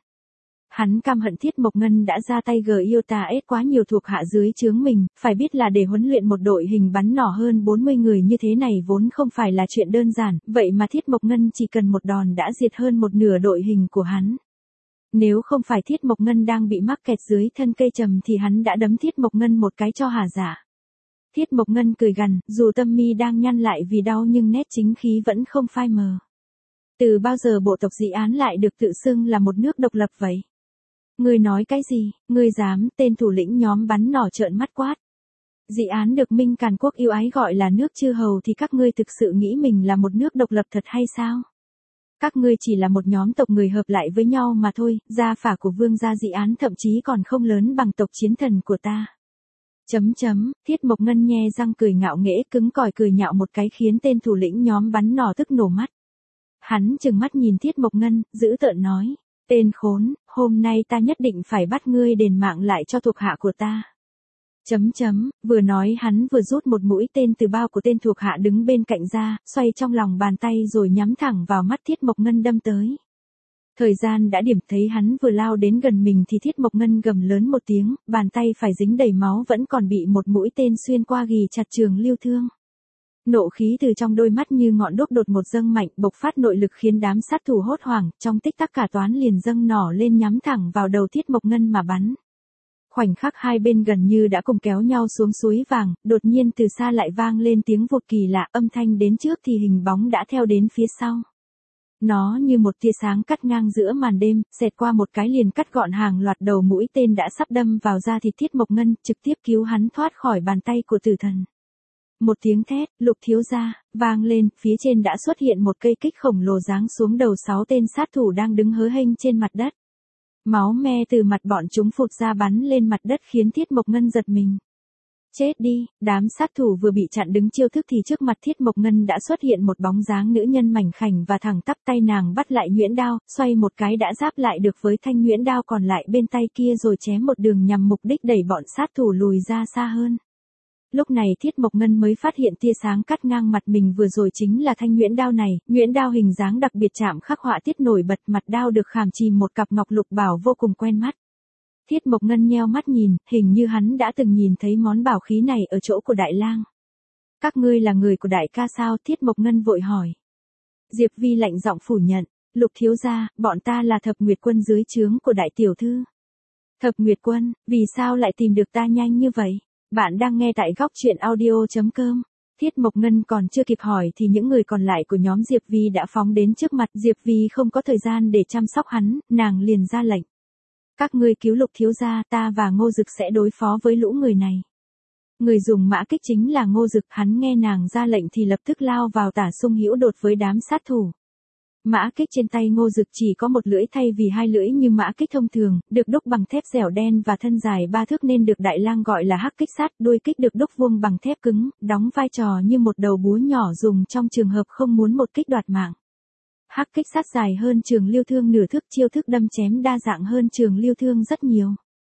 Hắn căm hận Thiết Mộc Ngân đã ra tay Gyota S quá nhiều thuộc hạ dưới trướng mình, phải biết là để huấn luyện một đội hình bắn nỏ hơn 40 người như thế này vốn không phải là chuyện đơn giản, vậy mà Thiết Mộc Ngân chỉ cần một đòn đã diệt hơn một nửa đội hình của hắn. Nếu không phải Thiết Mộc Ngân đang bị mắc kẹt dưới thân cây trầm thì hắn đã đấm Thiết Mộc Ngân một cái cho hả dạ. Thiết Mộc Ngân cười gằn, dù tâm mi đang nhăn lại vì đau nhưng nét chính khí vẫn không phai mờ. Từ bao giờ bộ tộc Dị Án lại được tự xưng là một nước độc lập vậy? Ngươi nói cái gì, ngươi dám? Tên thủ lĩnh nhóm bắn nỏ trợn mắt quát. Dị Án được Minh Càn Quốc yêu ái gọi là nước chư hầu thì các ngươi thực sự nghĩ mình là một nước độc lập thật hay sao? Các ngươi chỉ là một nhóm tộc người hợp lại với nhau mà thôi, gia phả của vương gia Dị Án thậm chí còn không lớn bằng tộc chiến thần của ta. Thiết Mộc Ngân nhe răng cười ngạo nghễ, cứng cỏi cười nhạo một cái khiến tên thủ lĩnh nhóm bắn nỏ tức nổ mắt. Hắn trừng mắt nhìn Thiết Mộc Ngân, dữ tợn nói, tên khốn, hôm nay ta nhất định phải bắt ngươi đền mạng lại cho thuộc hạ của ta. Vừa nói hắn vừa rút một mũi tên từ bao của tên thuộc hạ đứng bên cạnh ra, xoay trong lòng bàn tay rồi nhắm thẳng vào mắt Thiết Mộc Ngân đâm tới. Thời gian đã điểm, thấy hắn vừa lao đến gần mình thì Thiết Mộc Ngân gầm lớn một tiếng, bàn tay phải dính đầy máu vẫn còn bị một mũi tên xuyên qua ghì chặt trường lưu thương. Nộ khí từ trong đôi mắt như ngọn đuốc đột một dâng mạnh, bộc phát nội lực khiến đám sát thủ hốt hoảng, trong tích tắc cả toán liền dâng nỏ lên nhắm thẳng vào đầu Thiết Mộc Ngân mà bắn. Khoảnh khắc hai bên gần như đã cùng kéo nhau xuống suối vàng, đột nhiên từ xa lại vang lên tiếng vụt kỳ lạ, âm thanh đến trước thì hình bóng đã theo đến phía sau. Nó như một tia sáng cắt ngang giữa màn đêm, xẹt qua một cái liền cắt gọn hàng loạt đầu mũi tên đã sắp đâm vào da thịt Thiết Mộc Ngân, trực tiếp cứu hắn thoát khỏi bàn tay của tử thần. Một tiếng thét, Lục thiếu gia, vang lên, phía trên đã xuất hiện một cây kích khổng lồ giáng xuống đầu 6 tên sát thủ đang đứng hớ hênh trên mặt đất. Máu me từ mặt bọn chúng phụt ra bắn lên mặt đất khiến Thiết Mộc Ngân giật mình. Chết đi, đám sát thủ vừa bị chặn đứng chiêu thức thì trước mặt Thiết Mộc Ngân đã xuất hiện một bóng dáng nữ nhân mảnh khảnh và thẳng tắp, tay nàng bắt lại nhuyễn đao, xoay một cái đã giáp lại được với thanh nhuyễn đao còn lại bên tay kia rồi chém một đường nhằm mục đích đẩy bọn sát thủ lùi ra xa hơn. Lúc này Thiết Mộc Ngân mới phát hiện tia sáng cắt ngang mặt mình vừa rồi chính là thanh nhuyễn đao này, nhuyễn đao hình dáng đặc biệt chạm khắc họa tiết nổi bật, mặt đao được khảm chìm một cặp ngọc lục bảo vô cùng quen mắt. Thiết Mộc Ngân nheo mắt nhìn, hình như hắn đã từng nhìn thấy món bảo khí này ở chỗ của Đại Lang. Các ngươi là người của đại ca sao? Thiết Mộc Ngân vội hỏi. Diệp Vi lạnh giọng phủ nhận, Lục thiếu gia, bọn ta là Thập Nguyệt Quân dưới trướng của đại tiểu thư. Thập Nguyệt Quân, vì sao lại tìm được ta nhanh như vậy? Bạn đang nghe tại góc truyện audio.com. Thiết Mộc Ngân còn chưa kịp hỏi thì những người còn lại của nhóm Diệp Vi đã phóng đến trước mặt. Diệp Vi không có thời gian để chăm sóc hắn, nàng liền ra lệnh. Các ngươi cứu Lục thiếu gia, ta và Ngô Dực sẽ đối phó với lũ người này. Người dùng mã kích chính là Ngô Dực, hắn nghe nàng ra lệnh thì lập tức lao vào tả xung hữu đột với đám sát thủ. Mã kích trên tay Ngô Dực chỉ có một lưỡi thay vì hai lưỡi như mã kích thông thường, được đúc bằng thép dẻo đen và thân dài 3 thước nên được Đại Lang gọi là hắc kích sát, đuôi kích được đúc vuông bằng thép cứng, đóng vai trò như một đầu búa nhỏ dùng trong trường hợp không muốn một kích đoạt mạng. Hắc kích sát dài hơn trường lưu thương nửa thước, chiêu thức đâm chém đa dạng hơn trường lưu thương rất nhiều.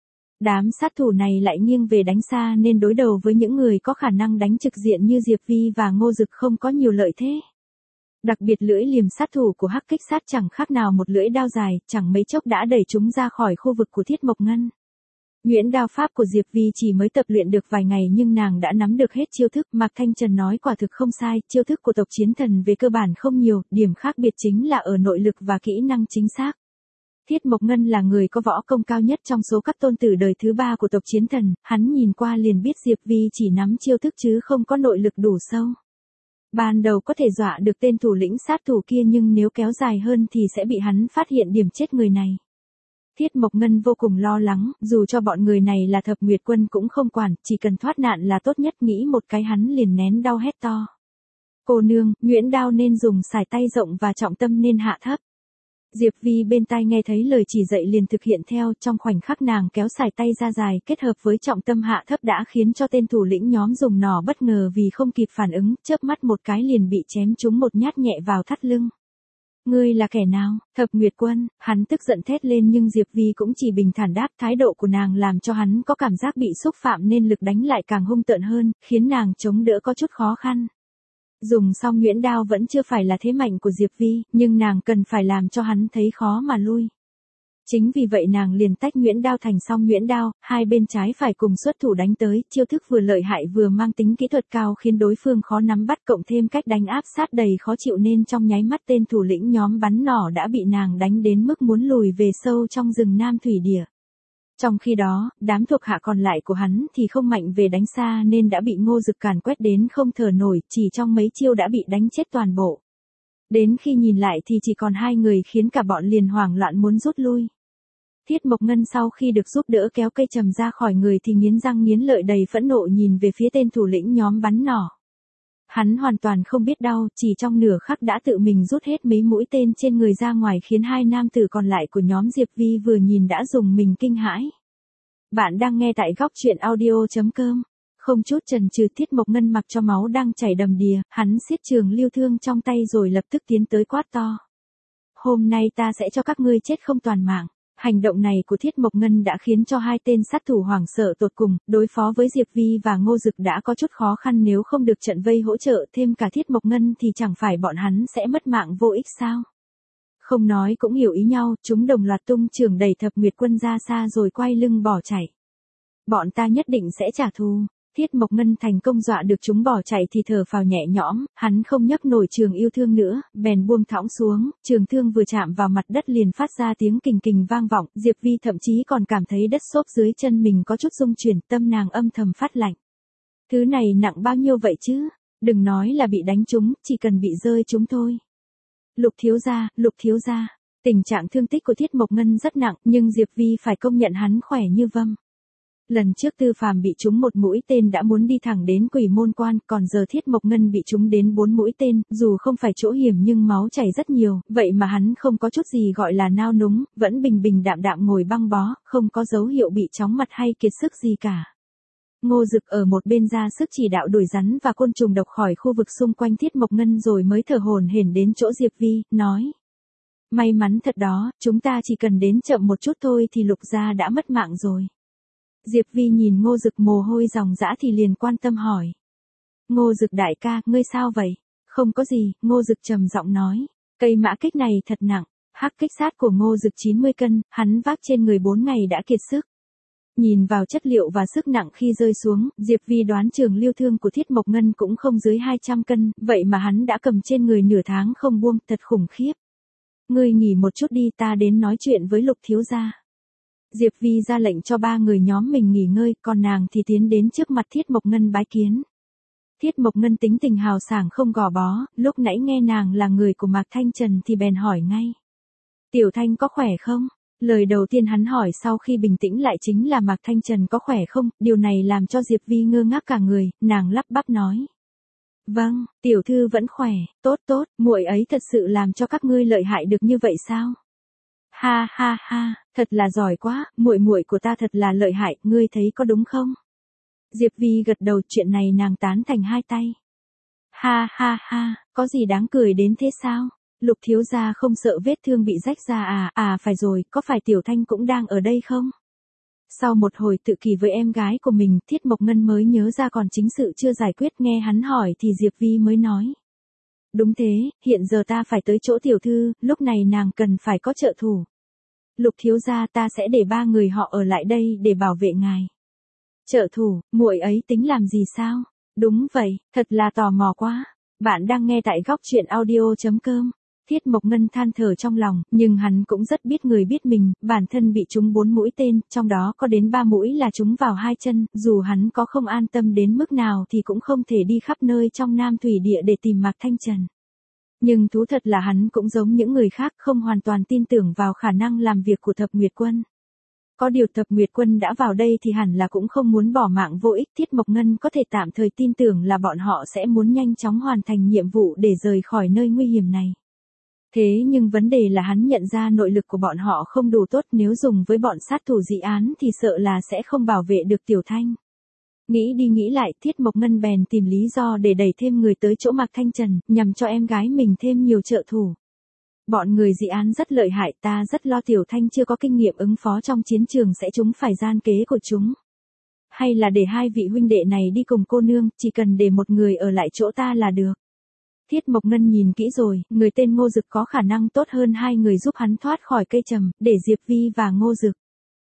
Đám sát thủ này lại nghiêng về đánh xa nên đối đầu với những người có khả năng đánh trực diện như Diệp Vi và Ngô Dực không có nhiều lợi thế. Đặc biệt lưỡi liềm sát thủ của hắc kích sát chẳng khác nào một lưỡi đao dài, chẳng mấy chốc đã đẩy chúng ra khỏi khu vực của Thiết Mộc Ngân. Nhuyễn đao pháp của Diệp Vi chỉ mới tập luyện được vài ngày nhưng nàng đã nắm được hết chiêu thức. Mạc Thanh Trần nói quả thực không sai, chiêu thức của tộc chiến thần về cơ bản không nhiều, điểm khác biệt chính là ở nội lực và kỹ năng chính xác. Thiết Mộc Ngân là người có võ công cao nhất trong số các tôn tử đời thứ 3 của tộc chiến thần, hắn nhìn qua liền biết Diệp Vi chỉ nắm chiêu thức chứ không có nội lực đủ sâu. Ban đầu có thể dọa được tên thủ lĩnh sát thủ kia nhưng nếu kéo dài hơn thì sẽ bị hắn phát hiện điểm chết người này. Thiết Mộc Ngân vô cùng lo lắng, dù cho bọn người này là Thập Nguyệt Quân cũng không quản, chỉ cần thoát nạn là tốt nhất, nghĩ một cái hắn liền nén đau hét to. Cô nương, nhuyễn đao nên dùng sải tay rộng và trọng tâm nên hạ thấp. Diệp Vi bên tai nghe thấy lời chỉ dạy liền thực hiện theo, trong khoảnh khắc nàng kéo sải tay ra dài kết hợp với trọng tâm hạ thấp đã khiến cho tên thủ lĩnh nhóm dùng nỏ bất ngờ vì không kịp phản ứng, chớp mắt một cái liền bị chém trúng một nhát nhẹ vào thắt lưng. Ngươi là kẻ nào? Thập Nguyệt Quân, hắn tức giận thét lên nhưng Diệp Vi cũng chỉ bình thản đáp, thái độ của nàng làm cho hắn có cảm giác bị xúc phạm nên lực đánh lại càng hung tợn hơn, khiến nàng chống đỡ có chút khó khăn. Dùng xong nhuyễn đao vẫn chưa phải là thế mạnh của Diệp Vi, nhưng nàng cần phải làm cho hắn thấy khó mà lui. Chính vì vậy nàng liền tách nhuyễn đao thành song nhuyễn đao, hai bên trái phải cùng xuất thủ đánh tới, chiêu thức vừa lợi hại vừa mang tính kỹ thuật cao khiến đối phương khó nắm bắt, cộng thêm cách đánh áp sát đầy khó chịu nên trong nháy mắt tên thủ lĩnh nhóm bắn nỏ đã bị nàng đánh đến mức muốn lùi về sâu trong rừng Nam Thủy Địa. Trong khi đó, đám thuộc hạ còn lại của hắn thì không mạnh về đánh xa nên đã bị Ngô Dực càn quét đến không thở nổi, chỉ trong mấy chiêu đã bị đánh chết toàn bộ. Đến khi nhìn lại thì chỉ còn 2 người khiến cả bọn liền hoảng loạn muốn rút lui. Thiết Mộc Ngân sau khi được giúp đỡ kéo cây trầm ra khỏi người thì nghiến răng nghiến lợi đầy phẫn nộ nhìn về phía tên thủ lĩnh nhóm bắn nỏ. Hắn hoàn toàn không biết đau, chỉ trong nửa khắc đã tự mình rút hết mấy mũi tên trên người ra ngoài khiến 2 nam tử còn lại của nhóm Diệp Vi vừa nhìn đã dùng mình kinh hãi. Bạn đang nghe tại góc truyện audio.com. Không chút chần chừ Thiết Mộc Ngân mặc cho máu đang chảy đầm đìa, hắn siết trường lưu thương trong tay rồi lập tức tiến tới quát to. Hôm nay ta sẽ cho các ngươi chết không toàn mạng. Hành động này của Thiết Mộc Ngân đã khiến cho 2 tên sát thủ hoảng sợ tột cùng, đối phó với Diệp Vi và Ngô Dực đã có chút khó khăn nếu không được trận vây hỗ trợ thêm cả Thiết Mộc Ngân thì chẳng phải bọn hắn sẽ mất mạng vô ích sao? Không nói cũng hiểu ý nhau, chúng đồng loạt tung chưởng đẩy Thập Nguyệt Quân ra xa rồi quay lưng bỏ chạy. Bọn ta nhất định sẽ trả thù. Thiết Mộc Ngân thành công dọa được chúng bỏ chạy thì thở phào nhẹ nhõm, hắn không nhấc nổi trường yêu thương nữa, bèn buông thõng xuống, trường thương vừa chạm vào mặt đất liền phát ra tiếng kình kình vang vọng, Diệp Vi thậm chí còn cảm thấy đất xốp dưới chân mình có chút rung chuyển, tâm nàng âm thầm phát lạnh. Thứ này nặng bao nhiêu vậy chứ? Đừng nói là bị đánh trúng, chỉ cần bị rơi trúng thôi. Lục thiếu gia, tình trạng thương tích của Thiết Mộc Ngân rất nặng, nhưng Diệp Vi phải công nhận hắn khỏe như vâm. Lần trước Tư Phàm bị trúng 1 mũi tên đã muốn đi thẳng đến Quỷ Môn Quan, còn giờ Thiết Mộc Ngân bị trúng đến 4 mũi tên, dù không phải chỗ hiểm nhưng máu chảy rất nhiều, vậy mà hắn không có chút gì gọi là nao núng, vẫn bình bình đạm đạm ngồi băng bó, không có dấu hiệu bị chóng mặt hay kiệt sức gì cả. Ngô Dực ở một bên ra sức chỉ đạo đuổi rắn và côn trùng độc khỏi khu vực xung quanh Thiết Mộc Ngân rồi mới thở hổn hển đến chỗ Diệp Vi, nói. May mắn thật đó, chúng ta chỉ cần đến chậm một chút thôi thì Lục gia đã mất mạng rồi. Diệp Vi nhìn Ngô Dực mồ hôi ròng rã thì liền quan tâm hỏi. Ngô Dực đại ca, ngươi sao vậy? Không có gì, Ngô Dực trầm giọng nói. Cây mã kích này thật nặng, hắc kích sát của Ngô Dực 90 cân, hắn vác trên người 4 ngày đã kiệt sức. Nhìn vào chất liệu và sức nặng khi rơi xuống, Diệp Vi đoán trường liêu thương của Thiết Mộc Ngân cũng không dưới 200 cân, vậy mà hắn đã cầm trên người nửa tháng không buông, thật khủng khiếp. Ngươi nghỉ một chút đi, ta đến nói chuyện với Lục thiếu gia. Diệp Vi ra lệnh cho 3 người nhóm mình nghỉ ngơi, còn nàng thì tiến đến trước mặt Thiết Mộc Ngân bái kiến. Thiết Mộc Ngân tính tình hào sảng không gò bó, lúc nãy nghe nàng là người của Mạc Thanh Trần thì bèn hỏi ngay. Tiểu Thanh có khỏe không? Lời đầu tiên hắn hỏi sau khi bình tĩnh lại chính là Mạc Thanh Trần có khỏe không, điều này làm cho Diệp Vi ngơ ngác cả người, nàng lắp bắp nói. Vâng, tiểu thư vẫn khỏe, tốt tốt, muội ấy thật sự làm cho các ngươi lợi hại được như vậy sao? Ha ha ha, thật là giỏi quá, muội muội của ta thật là lợi hại, ngươi thấy có đúng không? Diệp Vi gật đầu, chuyện này nàng tán thành hai tay. Ha ha ha, có gì đáng cười đến thế sao? Lục thiếu gia không sợ vết thương bị rách ra à? À phải rồi, có phải Tiểu Thanh cũng đang ở đây không? Sau một hồi tự kỷ với em gái của mình, Thiết Mộc Ngân mới nhớ ra còn chính sự chưa giải quyết, nghe hắn hỏi thì Diệp Vi mới nói. Đúng thế, hiện giờ ta phải tới chỗ tiểu thư, lúc này nàng cần phải có trợ thủ. Lục thiếu gia, ta sẽ để 3 người họ ở lại đây để bảo vệ ngài. Trợ thủ, muội ấy tính làm gì sao? Đúng vậy, thật là tò mò quá. Bạn đang nghe tại góc truyện audio.com. Thiết Mộc Ngân than thở trong lòng, nhưng hắn cũng rất biết người biết mình, bản thân bị trúng 4 mũi tên, trong đó có đến 3 mũi là trúng vào 2 chân, dù hắn có không an tâm đến mức nào thì cũng không thể đi khắp nơi trong Nam Thủy Địa để tìm Mạc Thanh Trần. Nhưng thú thật là hắn cũng giống những người khác, không hoàn toàn tin tưởng vào khả năng làm việc của Thập Nguyệt Quân. Có điều Thập Nguyệt Quân đã vào đây thì hẳn là cũng không muốn bỏ mạng vô ích, Thiết Mộc Ngân có thể tạm thời tin tưởng là bọn họ sẽ muốn nhanh chóng hoàn thành nhiệm vụ để rời khỏi nơi nguy hiểm này. Thế nhưng vấn đề là hắn nhận ra nội lực của bọn họ không đủ tốt, nếu dùng với bọn sát thủ dị án thì sợ là sẽ không bảo vệ được Tiểu Thanh. Nghĩ đi nghĩ lại, Thiết Mộc Ngân bèn tìm lý do để đẩy thêm người tới chỗ Mạc Thanh Trần, nhằm cho em gái mình thêm nhiều trợ thủ. Bọn người dị án rất lợi hại, ta rất lo Tiểu Thanh chưa có kinh nghiệm ứng phó trong chiến trường sẽ trúng phải gian kế của chúng. Hay là để 2 vị huynh đệ này đi cùng cô nương, chỉ cần để một người ở lại chỗ ta là được. Thiết Mộc Ngân nhìn kỹ rồi, người tên Ngô Dực có khả năng tốt hơn 2 người giúp hắn thoát khỏi cây trầm, để Diệp Vi và Ngô Dực.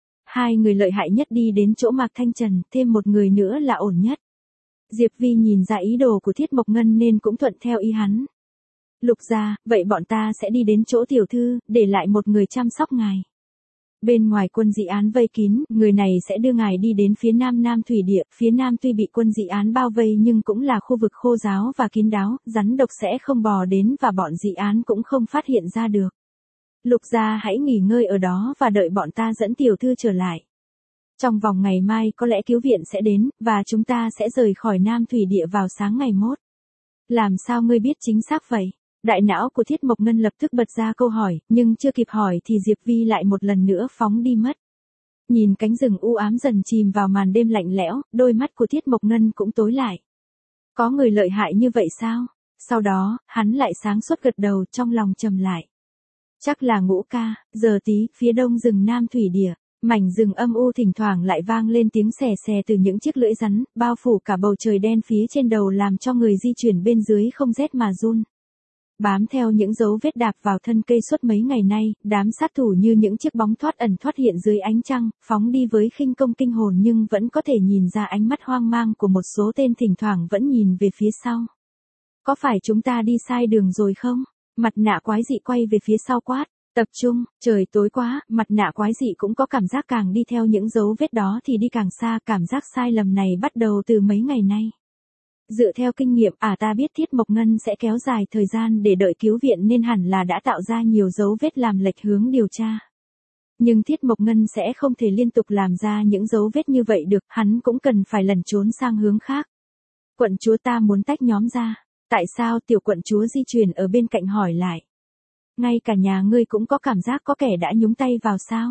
2 người lợi hại nhất đi đến chỗ Mạc Thanh Trần, thêm một người nữa là ổn nhất. Diệp Vi nhìn ra ý đồ của Thiết Mộc Ngân nên cũng thuận theo ý hắn. Lục gia, vậy bọn ta sẽ đi đến chỗ tiểu thư, để lại một người chăm sóc ngài. Bên ngoài quân dị án vây kín, người này sẽ đưa ngài đi đến phía nam Nam Thủy Địa, phía nam tuy bị quân dị án bao vây nhưng cũng là khu vực khô ráo và kín đáo, rắn độc sẽ không bò đến và bọn dị án cũng không phát hiện ra được. Lục gia hãy nghỉ ngơi ở đó và đợi bọn ta dẫn tiểu thư trở lại. Trong vòng ngày mai có lẽ cứu viện sẽ đến, và chúng ta sẽ rời khỏi Nam Thủy Địa vào sáng ngày mốt. Làm sao ngươi biết chính xác vậy? Đại não của Thiết Mộc Ngân lập tức bật ra câu hỏi, nhưng chưa kịp hỏi thì Diệp Vi lại một lần nữa phóng đi mất. Nhìn cánh rừng u ám dần chìm vào màn đêm lạnh lẽo, đôi mắt của Thiết Mộc Ngân cũng tối lại. Có người lợi hại như vậy sao? Sau đó, hắn lại sáng suốt gật đầu, trong lòng trầm lại. Chắc là Ngũ ca, giờ tí, phía đông rừng Nam Thủy Địa. Mảnh rừng âm u thỉnh thoảng lại vang lên tiếng xè xè từ những chiếc lưỡi rắn, bao phủ cả bầu trời đen phía trên đầu làm cho người di chuyển bên dưới không rét mà run. Bám theo những dấu vết đạp vào thân cây suốt mấy ngày nay, đám sát thủ như những chiếc bóng thoát ẩn thoát hiện dưới ánh trăng, phóng đi với khinh công kinh hồn nhưng vẫn có thể nhìn ra ánh mắt hoang mang của một số tên thỉnh thoảng vẫn nhìn về phía sau. Có phải chúng ta đi sai đường rồi không? Mặt nạ quái dị quay về phía sau quát. Tập trung, trời tối quá, mặt nạ quái dị cũng có cảm giác càng đi theo những dấu vết đó thì đi càng xa, cảm giác sai lầm này bắt đầu từ mấy ngày nay. Dựa theo kinh nghiệm, ta biết Thiết Mộc Ngân sẽ kéo dài thời gian để đợi cứu viện nên hẳn là đã tạo ra nhiều dấu vết làm lệch hướng điều tra. Nhưng Thiết Mộc Ngân sẽ không thể liên tục làm ra những dấu vết như vậy được, hắn cũng cần phải lẩn trốn sang hướng khác. Quận chúa, ta muốn tách nhóm ra. Tại sao? Tiểu quận chúa di chuyển ở bên cạnh hỏi lại. Ngay cả nhà ngươi cũng có cảm giác có kẻ đã nhúng tay vào sao?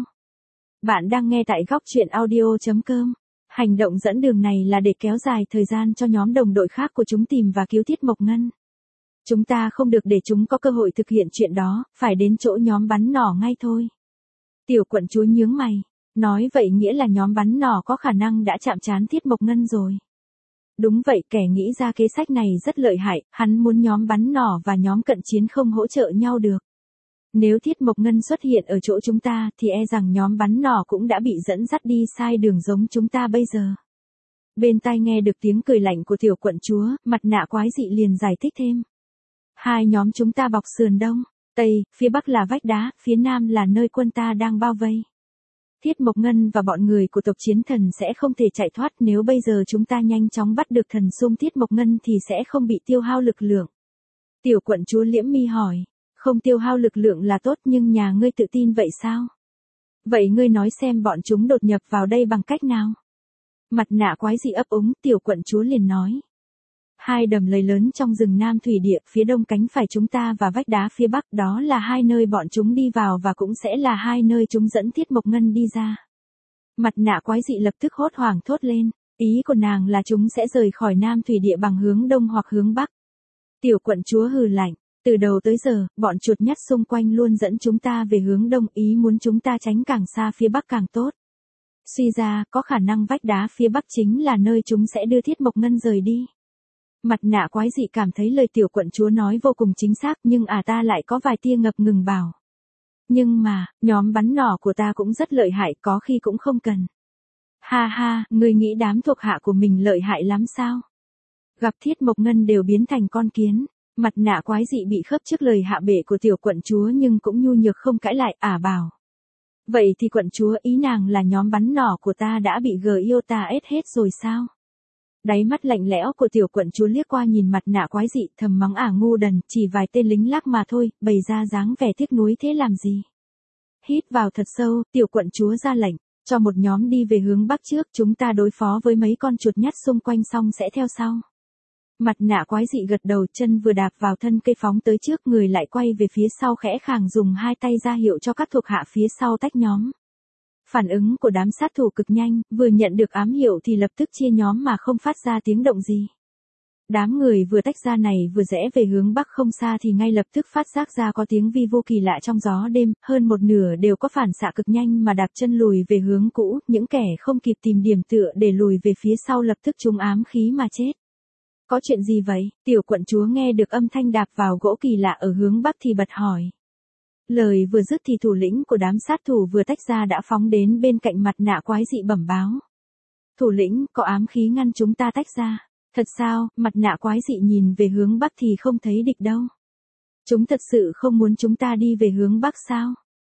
Bạn đang nghe tại góc truyện audio.com. Hành động dẫn đường này là để kéo dài thời gian cho nhóm đồng đội khác của chúng tìm và cứu Thiết Mộc Ngân. Chúng ta không được để chúng có cơ hội thực hiện chuyện đó, phải đến chỗ nhóm bắn nỏ ngay thôi. Tiểu quận chúa nhướng mày. Nói vậy nghĩa là nhóm bắn nỏ có khả năng đã chạm trán Thiết Mộc Ngân rồi. Đúng vậy, kẻ nghĩ ra kế sách này rất lợi hại, hắn muốn nhóm bắn nỏ và nhóm cận chiến không hỗ trợ nhau được. Nếu Thiết Mộc Ngân xuất hiện ở chỗ chúng ta thì e rằng nhóm bắn nỏ cũng đã bị dẫn dắt đi sai đường giống chúng ta bây giờ. Bên tai nghe được tiếng cười lạnh của tiểu quận chúa, mặt nạ quái dị liền giải thích thêm. Hai nhóm chúng ta bọc sườn đông, tây, phía bắc là vách đá, phía nam là nơi quân ta đang bao vây. Thiết Mộc Ngân và bọn người của tộc Chiến Thần sẽ không thể chạy thoát, nếu bây giờ chúng ta nhanh chóng bắt được thần sung Thiết Mộc Ngân thì sẽ không bị tiêu hao lực lượng. Tiểu quận chúa liễm mi hỏi, không tiêu hao lực lượng là tốt nhưng nhà ngươi tự tin vậy sao? Vậy ngươi nói xem bọn chúng đột nhập vào đây bằng cách nào? Mặt nạ quái dị ấp úng, tiểu quận chúa liền nói. Hai đầm lầy lớn trong rừng Nam Thủy Địa, phía đông cánh phải chúng ta và vách đá phía bắc, đó là hai nơi bọn chúng đi vào và cũng sẽ là hai nơi chúng dẫn Thiết Mộc Ngân đi ra. Mặt nạ quái dị lập tức hốt hoảng thốt lên, ý của nàng là chúng sẽ rời khỏi Nam Thủy Địa bằng hướng đông hoặc hướng bắc. Tiểu quận chúa hừ lạnh, từ đầu tới giờ, bọn chuột nhắt xung quanh luôn dẫn chúng ta về hướng đông, ý muốn chúng ta tránh càng xa phía bắc càng tốt. Suy ra, có khả năng vách đá phía bắc chính là nơi chúng sẽ đưa Thiết Mộc Ngân rời đi. Mặt nạ quái dị cảm thấy lời tiểu quận chúa nói vô cùng chính xác, nhưng ta lại có vài tia ngập ngừng bảo. Nhưng mà, nhóm bắn nỏ của ta cũng rất lợi hại, có khi cũng không cần. Ha ha, ngươi nghĩ đám thuộc hạ của mình lợi hại lắm sao? Gặp Thiết Mộc Ngân đều biến thành con kiến. Mặt nạ quái dị bị khớp trước lời hạ bệ của tiểu quận chúa nhưng cũng nhu nhược không cãi lại, bảo. Vậy thì quận chúa, ý nàng là nhóm bắn nỏ của ta đã bị Giota ết hết rồi sao? Đáy mắt lạnh lẽo của tiểu quận chúa liếc qua nhìn mặt nạ quái dị, thầm mắng ngu đần, chỉ vài tên lính lác mà thôi, bày ra dáng vẻ tiếc nuối thế làm gì? Hít vào thật sâu, tiểu quận chúa ra lệnh, cho một nhóm đi về hướng bắc trước, chúng ta đối phó với mấy con chuột nhắt xung quanh xong sẽ theo sau. Mặt nạ quái dị gật đầu, chân vừa đạp vào thân cây phóng tới trước, người lại quay về phía sau khẽ khàng dùng hai tay ra hiệu cho các thuộc hạ phía sau tách nhóm. Phản ứng của đám sát thủ cực nhanh, vừa nhận được ám hiệu thì lập tức chia nhóm mà không phát ra tiếng động gì. Đám người vừa tách ra này vừa rẽ về hướng bắc không xa thì ngay lập tức phát giác ra có tiếng vi vô kỳ lạ trong gió đêm, hơn một nửa đều có phản xạ cực nhanh mà đạp chân lùi về hướng cũ, những kẻ không kịp tìm điểm tựa để lùi về phía sau lập tức trúng ám khí mà chết. Có chuyện gì vậy? Tiểu quận chúa nghe được âm thanh đạp vào gỗ kỳ lạ ở hướng bắc thì bật hỏi. Lời vừa dứt thì thủ lĩnh của đám sát thủ vừa tách ra đã phóng đến bên cạnh mặt nạ quái dị bẩm báo. Thủ lĩnh, có ám khí ngăn chúng ta tách ra. Thật sao? Mặt nạ quái dị nhìn về hướng bắc thì không thấy địch đâu. Chúng thật sự không muốn chúng ta đi về hướng bắc sao?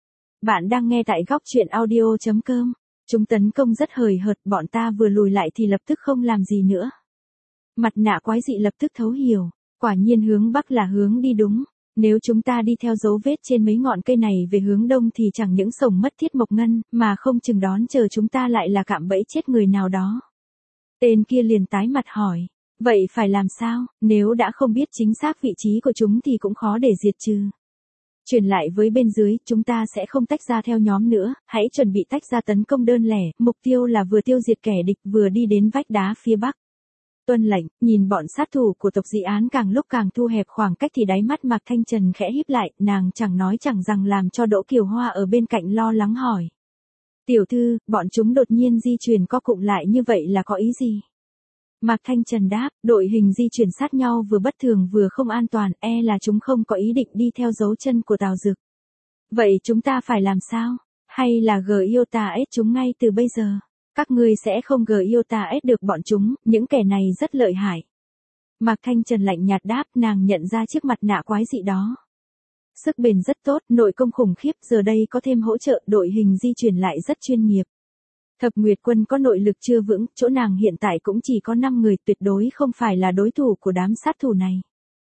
Bạn đang nghe tại góc truyện audio.com. Chúng tấn công rất hời hợt, bọn ta vừa lùi lại thì lập tức không làm gì nữa. Mặt nạ quái dị lập tức thấu hiểu, quả nhiên hướng bắc là hướng đi đúng. Nếu chúng ta đi theo dấu vết trên mấy ngọn cây này về hướng đông thì chẳng những sổng mất Thiết Mộc Ngân, mà không chừng đón chờ chúng ta lại là cạm bẫy chết người nào đó. Tên kia liền tái mặt hỏi, vậy phải làm sao, nếu đã không biết chính xác vị trí của chúng thì cũng khó để diệt trừ. Truyền lại với bên dưới, chúng ta sẽ không tách ra theo nhóm nữa, hãy chuẩn bị tách ra tấn công đơn lẻ, mục tiêu là vừa tiêu diệt kẻ địch vừa đi đến vách đá phía bắc. Tuân lệnh, nhìn bọn sát thủ của tộc Dị Án càng lúc càng thu hẹp khoảng cách thì đáy mắt Mạc Thanh Trần khẽ híp lại, nàng chẳng nói chẳng rằng làm cho Đỗ Kiều Hoa ở bên cạnh lo lắng hỏi. Tiểu thư, bọn chúng đột nhiên di chuyển co cụm lại như vậy là có ý gì? Mạc Thanh Trần đáp, đội hình di chuyển sát nhau vừa bất thường vừa không an toàn, e là chúng không có ý định đi theo dấu chân của Tào Dực. Vậy chúng ta phải làm sao? Hay là Giota ết chúng ngay từ bây giờ? Các ngươi sẽ không Giota ết được bọn chúng, những kẻ này rất lợi hại. Mạc Thanh Trần lạnh nhạt đáp, nàng nhận ra chiếc mặt nạ quái dị đó. Sức bền rất tốt, nội công khủng khiếp, giờ đây có thêm hỗ trợ, đội hình di chuyển lại rất chuyên nghiệp. Thập Nguyệt Quân có nội lực chưa vững, chỗ nàng hiện tại cũng chỉ có 5 người, tuyệt đối không phải là đối thủ của đám sát thủ này.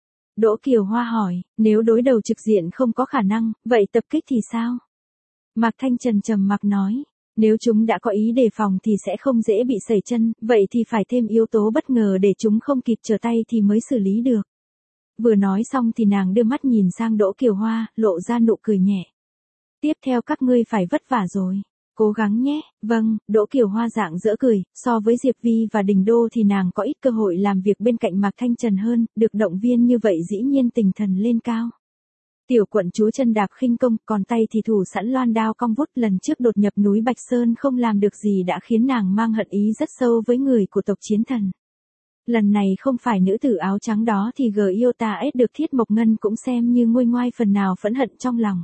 Đỗ Kiều Hoa hỏi, nếu đối đầu trực diện không có khả năng, vậy tập kích thì sao? Mạc Thanh Trần trầm mặc nói, nếu chúng đã có ý đề phòng thì sẽ không dễ bị sẩy chân, vậy thì phải thêm yếu tố bất ngờ để chúng không kịp trở tay thì mới xử lý được. Vừa nói xong thì nàng đưa mắt nhìn sang Đỗ Kiều Hoa, lộ ra nụ cười nhẹ. Tiếp theo các ngươi phải vất vả rồi. Cố gắng nhé, vâng, Đỗ Kiều Hoa rạng rỡ cười, so với Diệp Vi và Đình Đô thì nàng có ít cơ hội làm việc bên cạnh Mạc Thanh Trần hơn, được động viên như vậy dĩ nhiên tinh thần lên cao. Tiểu quận chúa chân đạp khinh công, còn tay thì thủ sẵn loan đao cong vút, lần trước đột nhập núi Bạch Sơn không làm được gì đã khiến nàng mang hận ý rất sâu với người của tộc Chiến Thần. Lần này không phải nữ tử áo trắng đó thì Giota S được Thiết Mộc Ngân cũng xem như nguôi ngoai phần nào phẫn hận trong lòng.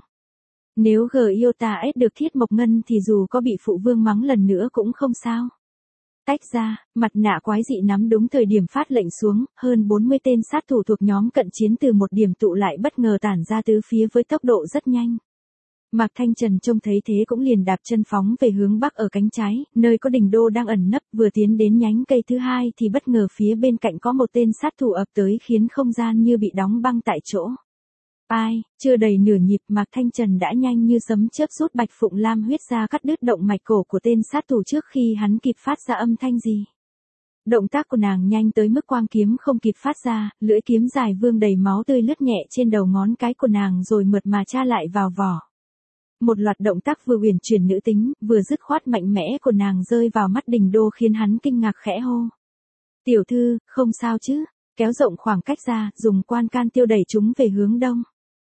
Nếu Giota S được Thiết Mộc Ngân thì dù có bị phụ vương mắng lần nữa cũng không sao. Tách ra, mặt nạ quái dị nắm đúng thời điểm phát lệnh xuống, hơn 40 tên sát thủ thuộc nhóm cận chiến từ một điểm tụ lại bất ngờ tản ra tứ phía với tốc độ rất nhanh. Mạc Thanh Trần trông thấy thế cũng liền đạp chân phóng về hướng bắc ở cánh trái, nơi có Đình Đô đang ẩn nấp, vừa tiến đến nhánh cây thứ hai thì bất ngờ phía bên cạnh có một tên sát thủ ập tới khiến không gian như bị đóng băng tại chỗ. Ai, chưa đầy nửa nhịp Mạc Thanh Trần đã nhanh như sấm chớp rút Bạch Phụng Lam huyết ra cắt đứt động mạch cổ của tên sát thủ trước khi hắn kịp phát ra âm thanh gì. Động tác của nàng nhanh tới mức quang kiếm không kịp phát ra, lưỡi kiếm dài vương đầy máu tươi lướt nhẹ trên đầu ngón cái của nàng rồi mượt mà tra lại vào vỏ. Một loạt động tác vừa uyển chuyển nữ tính, vừa dứt khoát mạnh mẽ của nàng rơi vào mắt Đình Đô khiến hắn kinh ngạc khẽ hô. Tiểu thư, không sao chứ, kéo rộng khoảng cách ra, dùng quan can tiêu đẩy chúng về hướng đông.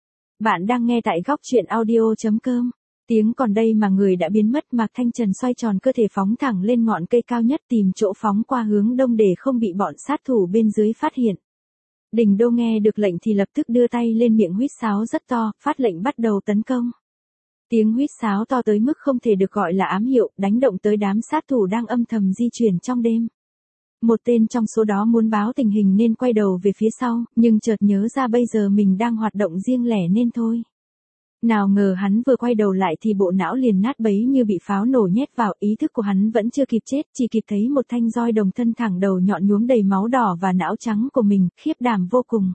Bạn đang nghe tại góc truyện audio.com. Tiếng còn đây mà người đã biến mất. Mạc Thanh Trần xoay tròn cơ thể phóng thẳng lên ngọn cây cao nhất tìm chỗ phóng qua hướng đông để không bị bọn sát thủ bên dưới phát hiện. Đình Đô nghe được lệnh thì lập tức đưa tay lên miệng huýt sáo rất to, phát lệnh bắt đầu tấn công. Tiếng huýt sáo to tới mức không thể được gọi là ám hiệu, đánh động tới đám sát thủ đang âm thầm di chuyển trong đêm. Một tên trong số đó muốn báo tình hình nên quay đầu về phía sau, nhưng chợt nhớ ra bây giờ mình đang hoạt động riêng lẻ nên thôi. Nào ngờ hắn vừa quay đầu lại thì bộ não liền nát bấy như bị pháo nổ nhét vào, ý thức của hắn vẫn chưa kịp chết, chỉ kịp thấy một thanh roi đồng thân thẳng đầu nhọn nhuốm đầy máu đỏ và não trắng của mình, khiếp đảm vô cùng.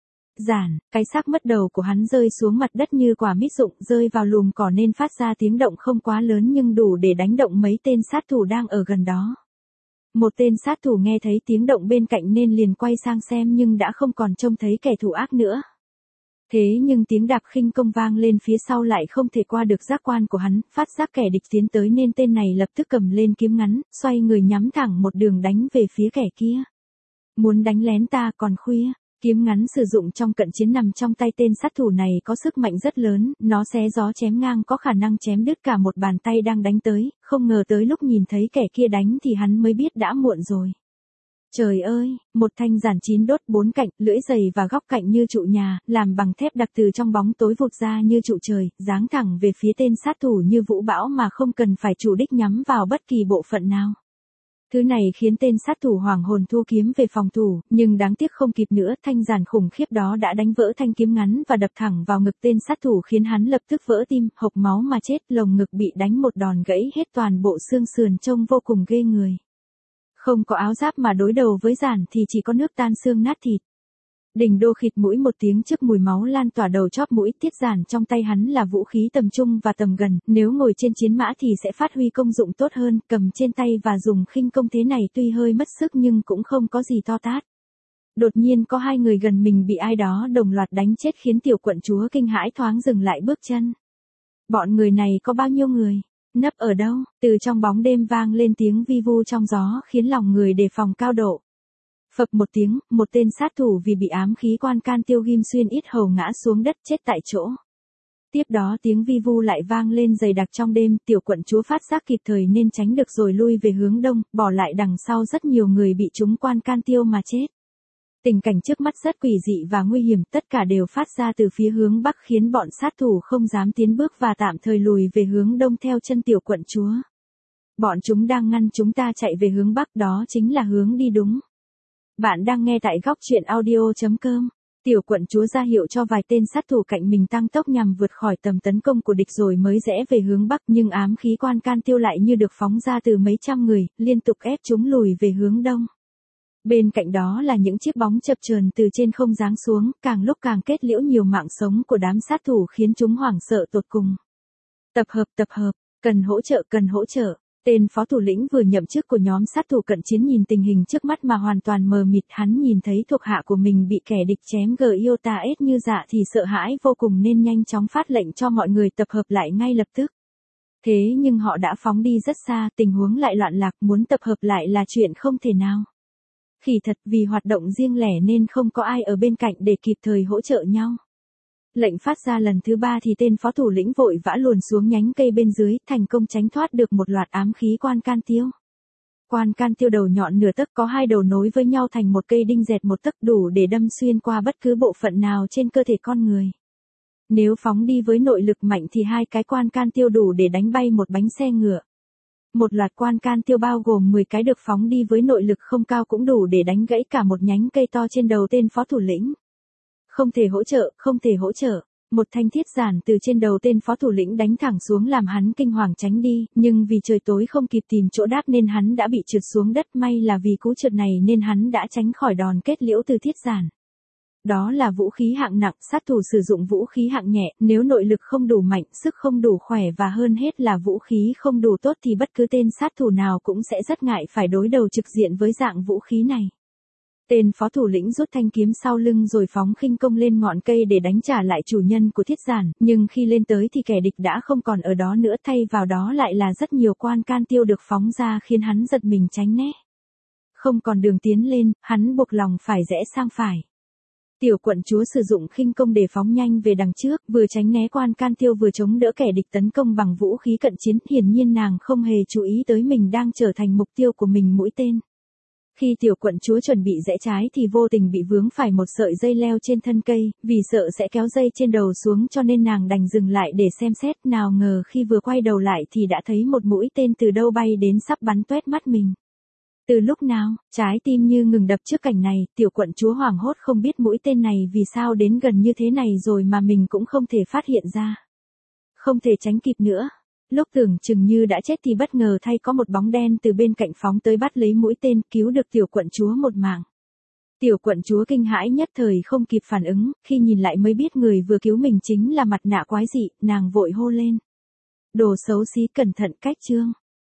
Giản, cái xác mất đầu của hắn rơi xuống mặt đất như quả mít rụng, rơi vào lùm cỏ nên phát ra tiếng động không quá lớn nhưng đủ để đánh động mấy tên sát thủ đang ở gần đó. Một tên sát thủ nghe thấy tiếng động bên cạnh nên liền quay sang xem nhưng đã không còn trông thấy kẻ thù ác nữa. Thế nhưng tiếng đạp khinh công vang lên phía sau lại không thể qua được giác quan của hắn, phát giác kẻ địch tiến tới nên tên này lập tức cầm lên kiếm ngắn, xoay người nhắm thẳng một đường đánh về phía kẻ kia. Muốn đánh lén ta còn khuya. Kiếm ngắn sử dụng trong cận chiến nằm trong tay tên sát thủ này có sức mạnh rất lớn, nó xé gió chém ngang có khả năng chém đứt cả một bàn tay đang đánh tới, không ngờ tới lúc nhìn thấy kẻ kia đánh thì hắn mới biết đã muộn rồi. Trời ơi, một thanh giản chín đốt bốn cạnh, lưỡi dày và góc cạnh như trụ nhà, làm bằng thép đặc từ trong bóng tối vụt ra như trụ trời, giáng thẳng về phía tên sát thủ như vũ bão mà không cần phải chủ đích nhắm vào bất kỳ bộ phận nào. Thứ này khiến tên sát thủ hoàng hồn thu kiếm về phòng thủ, nhưng đáng tiếc không kịp nữa, thanh giản khủng khiếp đó đã đánh vỡ thanh kiếm ngắn và đập thẳng vào ngực tên sát thủ khiến hắn lập tức vỡ tim, hộc máu mà chết, lồng ngực bị đánh một đòn gãy hết toàn bộ xương sườn trông vô cùng ghê người. Không có áo giáp mà đối đầu với giản thì chỉ có nước tan xương nát thịt. Đình Đô khịt mũi một tiếng trước mùi máu lan tỏa đầu chóp mũi, tiết giản trong tay hắn là vũ khí tầm trung và tầm gần, nếu ngồi trên chiến mã thì sẽ phát huy công dụng tốt hơn, cầm trên tay và dùng khinh công thế này tuy hơi mất sức nhưng cũng không có gì to tát. Đột nhiên có hai người gần mình bị ai đó đồng loạt đánh chết khiến tiểu quận chúa kinh hãi thoáng dừng lại bước chân. Bọn người này có bao nhiêu người? Nấp ở đâu? Từ trong bóng đêm vang lên tiếng vi vu trong gió khiến lòng người đề phòng cao độ. Phập một tiếng, một tên sát thủ vì bị ám khí quan can tiêu ghim xuyên yết hầu ngã xuống đất chết tại chỗ. Tiếp đó tiếng vi vu lại vang lên dày đặc trong đêm, tiểu quận chúa phát giác kịp thời nên tránh được rồi lui về hướng đông, bỏ lại đằng sau rất nhiều người bị chúng quan can tiêu mà chết. Tình cảnh trước mắt rất quỷ dị và nguy hiểm, tất cả đều phát ra từ phía hướng bắc khiến bọn sát thủ không dám tiến bước và tạm thời lùi về hướng đông theo chân tiểu quận chúa. Bọn chúng đang ngăn chúng ta chạy về hướng bắc, đó chính là hướng đi đúng. Bạn đang nghe tại góc truyện audio.com. Tiểu quận chúa ra hiệu cho vài tên sát thủ cạnh mình tăng tốc nhằm vượt khỏi tầm tấn công của địch rồi mới rẽ về hướng bắc, nhưng ám khí quan can tiêu lại như được phóng ra từ mấy trăm người, liên tục ép chúng lùi về hướng đông. Bên cạnh đó là những chiếc bóng chập chờn từ trên không giáng xuống, càng lúc càng kết liễu nhiều mạng sống của đám sát thủ khiến chúng hoảng sợ tột cùng. Tập hợp, cần hỗ trợ. Tên phó thủ lĩnh vừa nhậm chức của nhóm sát thủ cận chiến nhìn tình hình trước mắt mà hoàn toàn mờ mịt, hắn nhìn thấy thuộc hạ của mình bị kẻ địch chém Giota S như dạ thì sợ hãi vô cùng nên nhanh chóng phát lệnh cho mọi người tập hợp lại ngay lập tức. Thế nhưng họ đã phóng đi rất xa, tình huống lại loạn lạc, muốn tập hợp lại là chuyện không thể nào. Khỉ thật, vì hoạt động riêng lẻ nên không có ai ở bên cạnh để kịp thời hỗ trợ nhau. Lệnh phát ra lần thứ 3 thì tên phó thủ lĩnh vội vã luồn xuống nhánh cây bên dưới, thành công tránh thoát được một loạt ám khí quan can tiêu. Quan can tiêu đầu nhọn nửa tấc, có 2 đầu nối với nhau thành một cây đinh dẹt 1 tấc, đủ để đâm xuyên qua bất cứ bộ phận nào trên cơ thể con người. Nếu phóng đi với nội lực mạnh thì 2 cái quan can tiêu đủ để đánh bay một bánh xe ngựa. Một loạt quan can tiêu bao gồm 10 cái được phóng đi với nội lực không cao cũng đủ để đánh gãy cả một nhánh cây to trên đầu tên phó thủ lĩnh. Không thể hỗ trợ, không thể hỗ trợ. Một thanh thiết giản từ trên đầu tên phó thủ lĩnh đánh thẳng xuống làm hắn kinh hoàng tránh đi, nhưng vì trời tối không kịp tìm chỗ đáp nên hắn đã bị trượt xuống đất, may là vì cú trượt này nên hắn đã tránh khỏi đòn kết liễu từ thiết giản. Đó là vũ khí hạng nặng, sát thủ sử dụng vũ khí hạng nhẹ, nếu nội lực không đủ mạnh, sức không đủ khỏe và hơn hết là vũ khí không đủ tốt thì bất cứ tên sát thủ nào cũng sẽ rất ngại phải đối đầu trực diện với dạng vũ khí này. Tên phó thủ lĩnh rút thanh kiếm sau lưng rồi phóng khinh công lên ngọn cây để đánh trả lại chủ nhân của thiết giản, nhưng khi lên tới thì kẻ địch đã không còn ở đó nữa, thay vào đó lại là rất nhiều quan can tiêu được phóng ra khiến hắn giật mình tránh né. Không còn đường tiến lên, hắn buộc lòng phải rẽ sang phải. Tiểu quận chúa sử dụng khinh công để phóng nhanh về đằng trước, vừa tránh né quan can tiêu vừa chống đỡ kẻ địch tấn công bằng vũ khí cận chiến, hiển nhiên nàng không hề chú ý tới mình đang trở thành mục tiêu của mình mũi tên. Khi tiểu quận chúa chuẩn bị rẽ trái thì vô tình bị vướng phải một sợi dây leo trên thân cây, vì sợ sẽ kéo dây trên đầu xuống cho nên nàng đành dừng lại để xem xét, nào ngờ khi vừa quay đầu lại thì đã thấy một mũi tên từ đâu bay đến sắp bắn toét mắt mình. Từ lúc nào, trái tim như ngừng đập trước cảnh này, tiểu quận chúa hoảng hốt không biết mũi tên này vì sao đến gần như thế này rồi mà mình cũng không thể phát hiện ra. Không thể tránh kịp nữa. Lúc tưởng chừng như đã chết thì bất ngờ thay có một bóng đen từ bên cạnh phóng tới bắt lấy mũi tên, cứu được tiểu quận chúa một mạng. Tiểu quận chúa kinh hãi nhất thời không kịp phản ứng, khi nhìn lại mới biết người vừa cứu mình chính là mặt nạ quái dị, nàng vội hô lên. Đồ xấu xí, cẩn thận, cách chương.